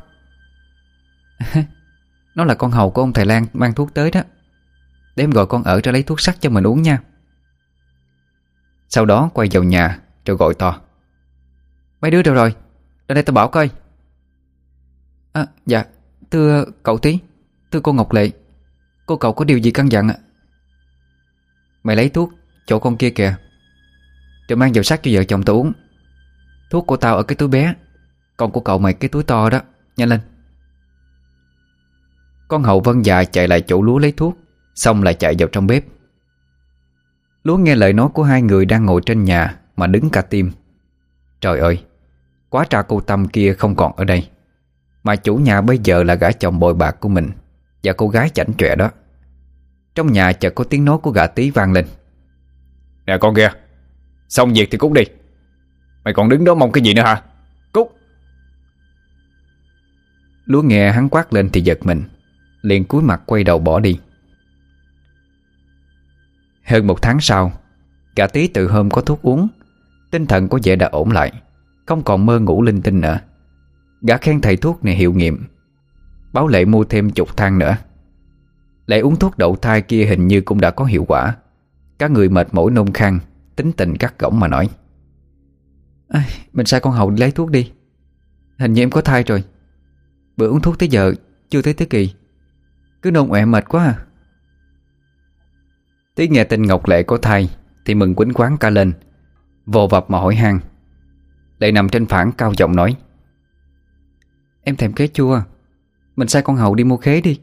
Speaker 1: "Nó là con hầu của ông thầy Lan mang thuốc tới đó. Để em gọi con ở ra lấy thuốc sắc cho mình uống nha." Sau đó quay vào nhà rồi gọi to: "Mấy đứa đâu rồi? Lên đây tao bảo coi." À, dạ, thưa cậu Tí, thưa cô Ngọc Lệ, cô cậu có điều gì căn dặn ạ? Mày lấy thuốc chỗ con kia kìa, rồi mang vào sắc cho vợ chồng tao uống. Thuốc của tao ở cái túi bé, còn của cậu mày cái túi to đó. Nhanh lên. Con hầu vâng dạ chạy lại chỗ Lúa lấy thuốc, xong lại chạy vào trong bếp. Lúa nghe lời nói của hai người đang ngồi trên nhà mà đứng cả tim. Trời ơi, quá tra cô Tâm kia không còn ở đây, mà chủ nhà bây giờ là gã chồng bội bạc của mình và cô gái chảnh chọe đó. Trong nhà chợt có tiếng nói của gã Tí vang lên:
Speaker 2: "Nè con kia, xong việc thì cút đi. Mày còn đứng đó mong cái gì nữa hả? Cút!"
Speaker 1: Lúa nghe hắn quát lên thì giật mình, liền cúi mặt quay đầu bỏ đi. Hơn một tháng sau, gã Tí từ hôm có thuốc uống, tinh thần có vẻ đã ổn lại, không còn mơ ngủ linh tinh nữa. Gã khen thầy thuốc này hiệu nghiệm, báo Lệ mua thêm chục thang nữa. Lệ uống thuốc đậu thai kia hình như cũng đã có hiệu quả. Cả người mệt mỏi nôn khan, tính tình gắt gỏng mà nói: à, "Mình sai con hầu đi lấy thuốc đi. Hình như em có thai rồi. Bữa uống thuốc tới giờ chưa thấy Thế Kỳ, cứ nôn ọe mệt quá à. Tí nghe tin Ngọc Lệ có thai thì mừng quýnh quán cả lên, vồ vập mà hỏi han. Lệ nằm trên phản cao giọng nói: Em thèm khế chua, mình sai con hầu đi mua khế đi.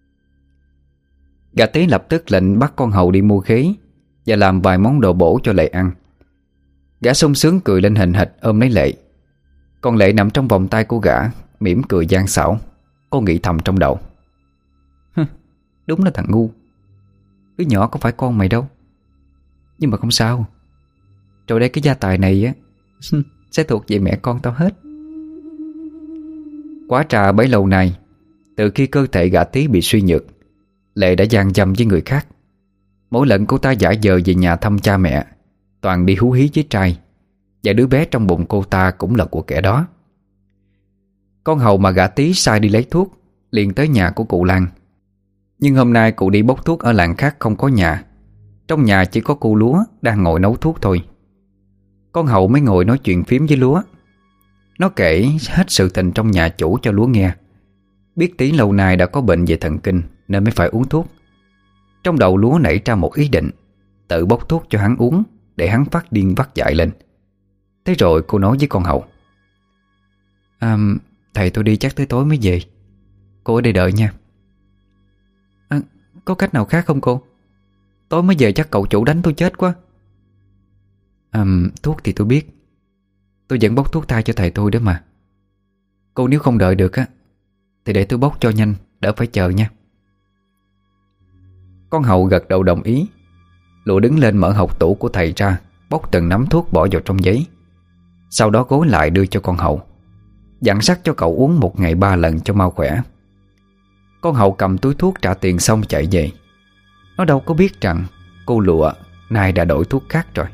Speaker 1: Gã Tí lập tức lệnh bắt con hầu đi mua khế và làm vài món đồ bổ cho Lệ ăn. Gã sung sướng cười lên hình hịch ôm lấy Lệ. Còn Lệ nằm trong vòng tay của gã, mỉm cười gian xảo. Cô nghĩ thầm trong đầu: Đúng là thằng ngu, đứa nhỏ có phải con mày đâu. Nhưng mà không sao, rồi đây cái gia tài này á sẽ thuộc về mẹ con tao hết. Quá trà bấy lâu nay, từ khi cơ thể gã Tí bị suy nhược, Lệ đã gian dâm với người khác. Mỗi lần cô ta giả vờ về nhà thăm cha mẹ, toàn đi hú hí với trai, và đứa bé trong bụng cô ta cũng là của kẻ đó. Con hầu mà gã Tí sai đi lấy thuốc liền tới nhà của cụ Lan. Nhưng hôm nay cụ đi bốc thuốc ở làng khác không có nhà. Trong nhà chỉ có cô Lúa đang ngồi nấu thuốc thôi. Con hầu mới ngồi nói chuyện phím với Lúa. Nó kể hết sự tình trong nhà chủ cho Lúa nghe. Biết Tí lâu nay đã có bệnh về thần kinh nên mới phải uống thuốc. Trong đầu Lúa nảy ra một ý định tự bốc thuốc cho hắn uống để hắn phát điên vắt dại lên. Thế rồi cô nói với con hầu: à, Thầy tôi đi chắc tới tối mới về, cô ở đây đợi nha. À, có cách nào khác không cô? Tối mới về chắc cậu chủ đánh tôi chết quá. à, Thuốc thì tôi biết, tôi vẫn bốc thuốc thai cho thầy tôi đó mà. Cô nếu không đợi được á thì để tôi bốc cho nhanh, đỡ phải chờ nha. Con hầu gật đầu đồng ý. Lụa đứng lên mở hộc tủ của thầy ra, bốc từng nắm thuốc bỏ vào trong giấy. Sau đó gối lại đưa cho con hầu, dặn sắc cho cậu uống một ngày ba lần cho mau khỏe. Con hầu cầm túi thuốc trả tiền xong chạy về. Nó đâu có biết rằng cô Lụa nay đã đổi thuốc khác rồi.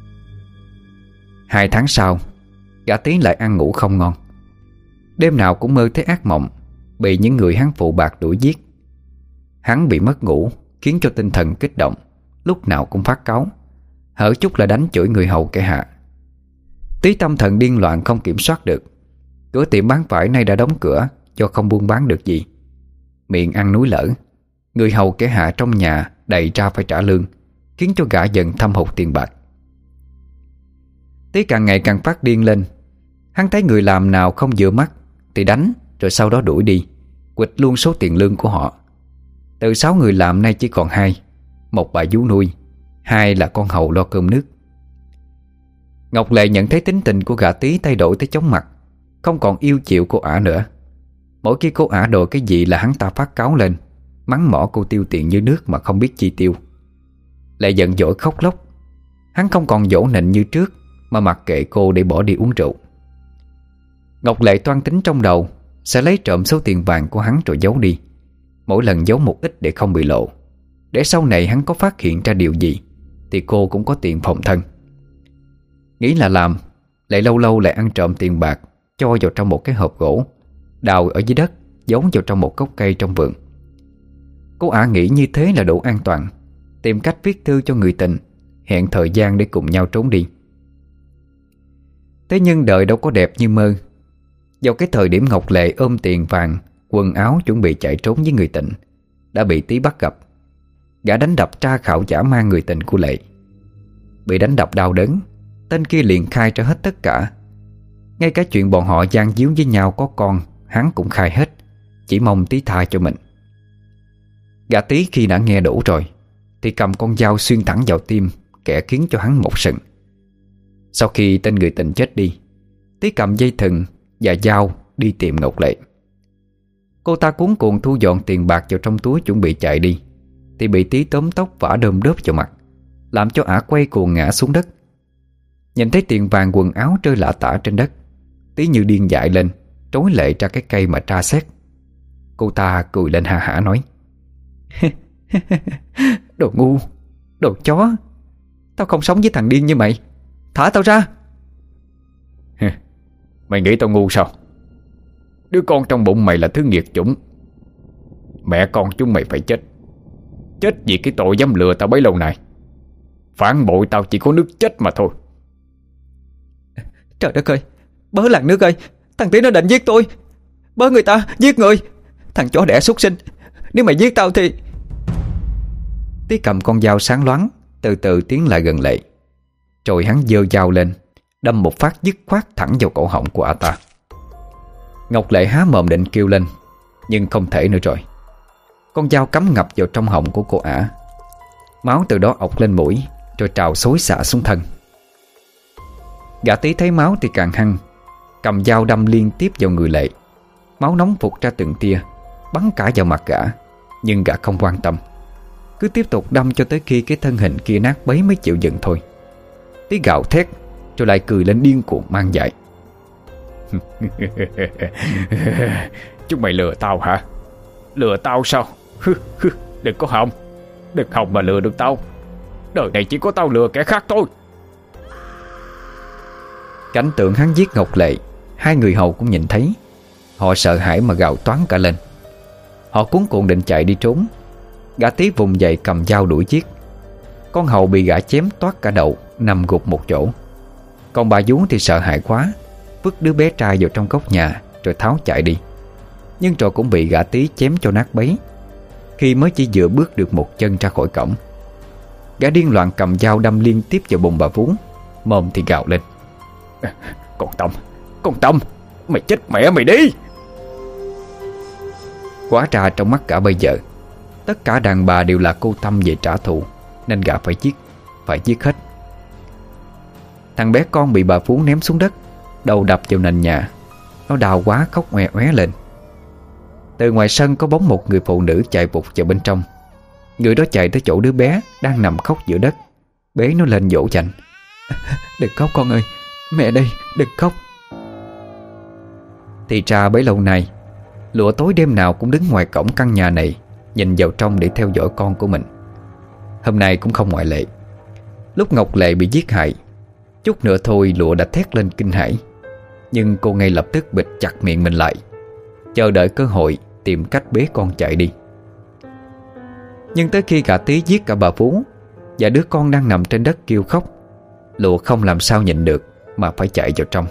Speaker 1: Hai tháng sau, gã Tí lại ăn ngủ không ngon. Đêm nào cũng mơ thấy ác mộng, bị những người hắn phụ bạc đuổi giết. Hắn bị mất ngủ khiến cho tinh thần kích động, lúc nào cũng phát cáu, hở chút là đánh chửi người hầu kẻ hạ. Tí tâm thần điên loạn không kiểm soát được. Cửa tiệm bán vải nay đã đóng cửa do không buôn bán được gì. Miệng ăn núi lở, người hầu kẻ hạ trong nhà đầy ra phải trả lương, khiến cho gã dần thâm hụt tiền bạc. Tí càng ngày càng phát điên lên. Hắn thấy người làm nào không vừa mắt thì đánh, rồi sau đó đuổi đi, quỵt luôn số tiền lương của họ. Từ sáu người làm nay chỉ còn hai. Một bà vú nuôi, hai là con hầu lo cơm nước. Ngọc Lệ nhận thấy tính tình của gã Tí thay đổi tới chóng mặt, không còn yêu chịu cô ả nữa. Mỗi khi cô ả đòi cái gì là hắn ta phát cáu lên, mắng mỏ cô tiêu tiền như nước mà không biết chi tiêu. Lệ giận dỗi khóc lóc. Hắn không còn dỗ nịnh như trước, mà mặc kệ cô để bỏ đi uống rượu. Ngọc Lệ toan tính trong đầu sẽ lấy trộm số tiền vàng của hắn rồi giấu đi, mỗi lần giấu một ít để không bị lộ, để sau này hắn có phát hiện ra điều gì thì cô cũng có tiền phòng thân. Nghĩ là làm, lại lâu lâu lại ăn trộm tiền bạc, cho vào trong một cái hộp gỗ, đào ở dưới đất, giấu vào trong một gốc cây trong vườn. Cô ả nghĩ như thế là đủ an toàn, tìm cách viết thư cho người tình, hẹn thời gian để cùng nhau trốn đi. Thế nhưng đời đâu có đẹp như mơ. Vào cái thời điểm Ngọc Lệ ôm tiền vàng, quần áo chuẩn bị chạy trốn với người tình, đã bị Tí bắt gặp. Gã đánh đập tra khảo dã man người tình của Lệ. Bị đánh đập đau đớn, tên kia liền khai ra hết tất cả. Ngay cả chuyện bọn họ gian díu với nhau có con, hắn cũng khai hết, chỉ mong Tí tha cho mình. Gã Tí khi đã nghe đủ rồi thì cầm con dao xuyên thẳng vào tim, kẻ khiến cho hắn một sừng. Sau khi tên người tình chết đi, Tí cầm dây thừng và dao đi tìm Ngọc Lệ. Cô ta cuống cuồng thu dọn tiền bạc vào trong túi chuẩn bị chạy đi, thì bị Tí tóm tóc vả đơm đớp vào mặt, làm cho ả quay cuồng ngã xuống đất. Nhìn thấy tiền vàng quần áo rơi lả tả trên đất, Tí như điên dại lên, trối Lệ ra cái cây mà tra xét. Cô ta cười lên ha hả nói: Đồ ngu, đồ chó, tao không sống với thằng điên như mày, thả tao ra.
Speaker 2: Mày nghĩ tao ngu sao? Đứa con trong bụng mày là thứ nghiệt chủng. Mẹ con chúng mày phải chết, chết vì cái tội dám lừa tao bấy lâu nay. Phản bội tao chỉ có nước chết mà thôi.
Speaker 3: Trời đất ơi, bớ làng nước ơi, thằng Tí nó định giết tôi. Bớ người ta, giết người. Thằng chó đẻ súc sinh, nếu mày giết tao thì...
Speaker 1: Tí cầm con dao sáng loáng, từ từ tiến lại gần Lệ. Rồi hắn giơ dao lên, đâm một phát dứt khoát thẳng vào cổ họng của ả ta. Ngọc Lệ há mồm định kêu lên, nhưng không thể nữa rồi. Con dao cắm ngập vào trong họng của cô ả. Máu từ đó ọc lên mũi, rồi trào xối xả xuống thân. Gã Tí thấy máu thì càng hăng, cầm dao đâm liên tiếp vào người Lệ. Máu nóng vụt ra từng tia, bắn cả vào mặt gã. Nhưng gã không quan tâm, cứ tiếp tục đâm cho tới khi cái thân hình kia nát bấy mới chịu dừng thôi. Tí gào thét, rồi lại cười lên điên cuồng mang dại.
Speaker 2: Chúng mày lừa tao hả? Lừa tao sao? Đừng có hòng, đừng hòng mà lừa được tao. Đời này chỉ có tao lừa kẻ khác thôi.
Speaker 1: Cảnh tượng hắn giết Ngọc Lệ, hai người hầu cũng nhìn thấy. Họ sợ hãi mà gào toán cả lên. Họ cuống cuồng định chạy đi trốn. Gã Tí vùng dậy cầm dao đuổi giết. Con hầu bị gã chém toát cả đầu, nằm gục một chỗ. Còn bà vú thì sợ hãi quá, vứt đứa bé trai vào trong góc nhà rồi tháo chạy đi. Nhưng rồi cũng bị gã Tí chém cho nát bấy, khi mới chỉ vừa bước được một chân ra khỏi cổng. Gã điên loạn cầm dao đâm liên tiếp vào bụng bà vú, mồm thì gào lên.
Speaker 2: Con Tâm, con Tâm, mày chết mẹ mày đi.
Speaker 1: Quá ra trong mắt cả bây giờ, tất cả đàn bà đều là cô Tâm về trả thù, nên gã phải giết, phải giết hết. Thằng bé con bị bà vú ném xuống đất, đầu đập vào nền nhà. Nó đau quá khóc ngoe oé lên. Từ ngoài sân có bóng một người phụ nữ chạy vụt vào bên trong. Người đó chạy tới chỗ đứa bé đang nằm khóc giữa đất, bế nó lên dỗ dành.
Speaker 3: Đừng khóc con ơi, mẹ đây, đừng khóc.
Speaker 1: Thì ra bấy lâu nay, Lụa tối đêm nào cũng đứng ngoài cổng căn nhà này, nhìn vào trong để theo dõi con của mình. Hôm nay cũng không ngoại lệ. Lúc Ngọc Lệ bị giết hại, chút nữa thôi Lụa đã thét lên kinh hãi. Nhưng cô ngay lập tức bịt chặt miệng mình lại, chờ đợi cơ hội tìm cách bế con chạy đi. Nhưng tới khi cả Tí giết cả bà vú và đứa con đang nằm trên đất kêu khóc, Lụa không làm sao nhịn được mà phải chạy vào trong.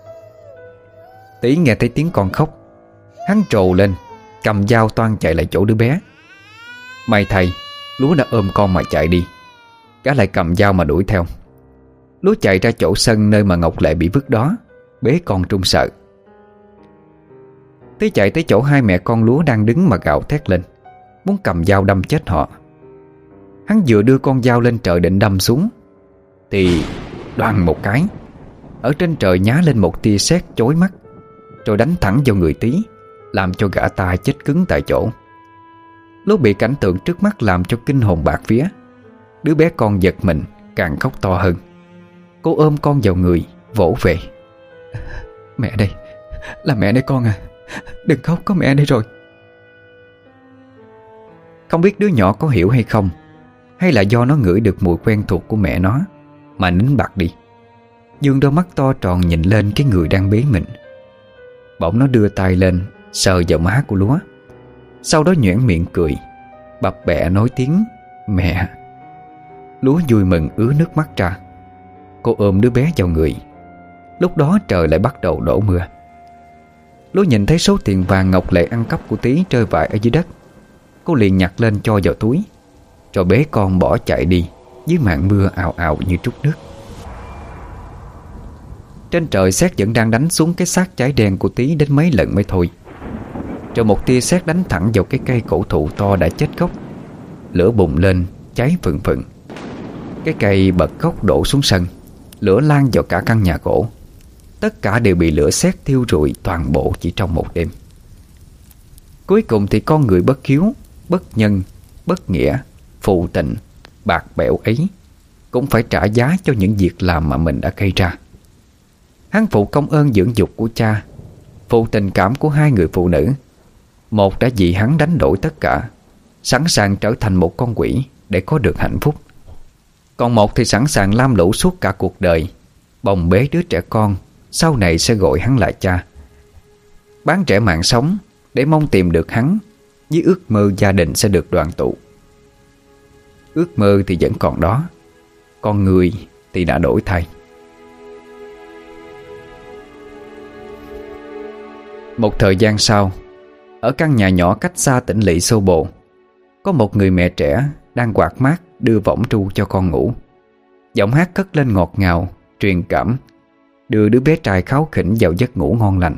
Speaker 1: Tí nghe thấy tiếng con khóc, hắn trồ lên, cầm dao toan chạy lại chỗ đứa bé. May thay, Lúa đã ôm con mà chạy đi. Gã lại cầm dao mà đuổi theo. Lúa chạy ra chỗ sân nơi mà Ngọc Lệ bị vứt đó, bế con trung sợ. Tí chạy tới chỗ hai mẹ con Lúa đang đứng mà gào thét lên, muốn cầm dao đâm chết họ. Hắn vừa đưa con dao lên trời định đâm xuống, thì đoàng một cái, ở trên trời nhá lên một tia sét chói mắt, rồi đánh thẳng vào người Tí, làm cho gã ta chết cứng tại chỗ. Lúa bị cảnh tượng trước mắt làm cho kinh hồn bạt vía. Đứa bé con giật mình, càng khóc to hơn. Cô ôm con vào người, vỗ về.
Speaker 3: Mẹ đây, là mẹ đây con à, đừng khóc, có mẹ đây rồi.
Speaker 1: Không biết đứa nhỏ có hiểu hay không, hay là do nó ngửi được mùi quen thuộc của mẹ nó mà nín bặt đi, dương đôi mắt to tròn nhìn lên cái người đang bế mình. Bỗng nó đưa tay lên sờ vào má của Lúa, sau đó nhoẻn miệng cười, bập bẹ nói tiếng mẹ. Lúa vui mừng ứa nước mắt ra. Cô ôm đứa bé vào người. Lúc đó trời lại bắt đầu đổ mưa. Lúa nhìn thấy số tiền vàng Ngọc Lệ ăn cắp của Tí rơi vãi ở dưới đất. Cô liền nhặt lên cho vào túi, rồi bế con bỏ chạy đi dưới màn mưa ào ào như trút nước. Trên trời sét vẫn đang đánh xuống cái xác cháy đen của Tí đến mấy lần mới thôi. Rồi một tia sét đánh thẳng vào cái cây cổ thụ to đã chết gốc. Lửa bùng lên, cháy phừng phừng. Cái cây bật gốc đổ xuống sân, lửa lan vào cả căn nhà gỗ. Tất cả đều bị lửa sét thiêu rụi toàn bộ chỉ trong một đêm. Cuối cùng thì con người bất hiếu, bất nhân, bất nghĩa, phụ tình, bạc bẽo ấy cũng phải trả giá cho những việc làm mà mình đã gây ra. Hắn phụ công ơn dưỡng dục của cha, phụ tình cảm của hai người phụ nữ. Một đã vì hắn đánh đổi tất cả, sẵn sàng trở thành một con quỷ để có được hạnh phúc. Còn một thì sẵn sàng lam lũ suốt cả cuộc đời, bồng bế đứa trẻ con sau này sẽ gọi hắn là cha. Bán trẻ mạng sống để mong tìm được hắn, với ước mơ gia đình sẽ được đoàn tụ. Ước mơ thì vẫn còn đó, con người thì đã đổi thay. Một thời gian sau, ở căn nhà nhỏ cách xa tỉnh lỵ xô bồ, có một người mẹ trẻ đang quạt mát đưa võng tru cho con ngủ. Giọng hát cất lên ngọt ngào, truyền cảm, đưa đứa bé trai kháu khỉnh vào giấc ngủ ngon lành.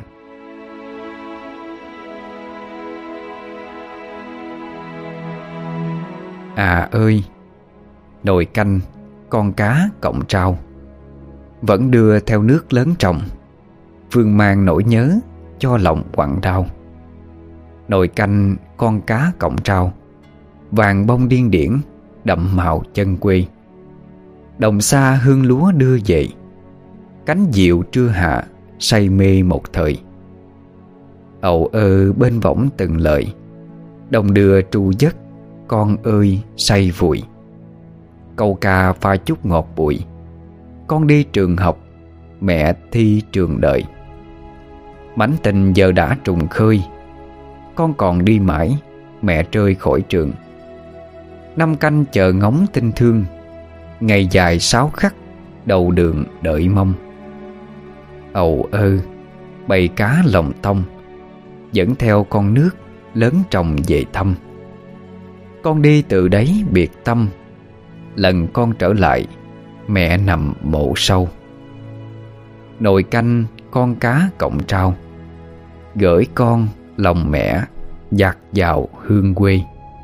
Speaker 1: À ơi, nồi canh con cá cọng trao, vẫn đưa theo nước lớn trồng, phương mang nỗi nhớ cho lòng quặn đau. Nồi canh con cá cọng trao, vàng bông điên điển, đậm màu chân quê. Đồng xa hương lúa đưa về, cánh diệu trưa hạ say mê một thời. Ầu ơ bên võng từng lời, đồng đưa tru giấc con ơi say vùi. Câu ca pha chút ngọt bụi, con đi trường học, mẹ thi trường đợi. Mảnh tình giờ đã trùng khơi, con còn đi mãi, mẹ rơi khỏi trường. Năm canh chờ ngóng tình thương, ngày dài sáu khắc, đầu đường đợi mong. Ầu ơ, bầy cá lòng tông, dẫn theo con nước lớn trồng về thăm. Con đi từ đấy biệt tâm, lần con trở lại, mẹ nằm mộ sâu. Nồi canh con cá cọng trao, gửi con lòng mẹ dạt vào hương quê.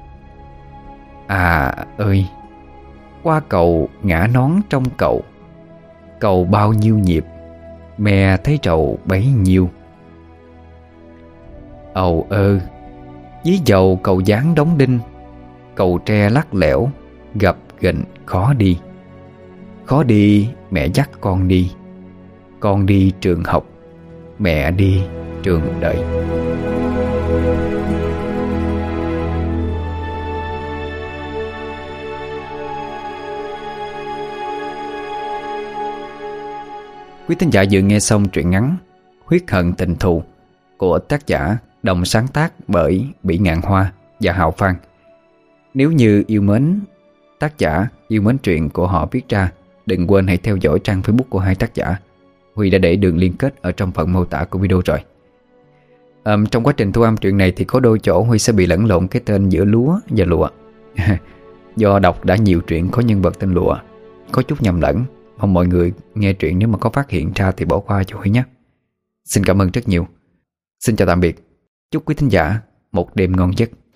Speaker 1: À ơi, qua cầu ngã nón trong cậu, cầu bao nhiêu nhịp, mẹ thấy trầu bấy nhiêu. Ầu ơ, dí dầu cầu dáng đóng đinh, cầu tre lắc lẻo, gập ghềnh khó đi. Khó đi mẹ dắt con đi, con đi trường học, mẹ đi trường đợi. Quý thính giả vừa nghe xong truyện ngắn Huyết hận tình thù của tác giả đồng sáng tác bởi Bỉ Ngạn Hoa và Hào Phan. Nếu như yêu mến tác giả, yêu mến truyện của họ viết ra, đừng quên hãy theo dõi trang Facebook của hai tác giả. Huy đã để đường liên kết ở trong phần mô tả của video rồi. à, Trong quá trình thu âm truyện này thì có đôi chỗ Huy sẽ bị lẫn lộn cái tên giữa lúa và lụa. Do đọc đã nhiều truyện có nhân vật tên lụa, có chút nhầm lẫn. Mong mọi người nghe truyện nếu mà có phát hiện ra thì bỏ qua cho Huy nhé. Xin cảm ơn rất nhiều. Xin chào tạm biệt. Chúc quý thính giả một đêm ngon giấc.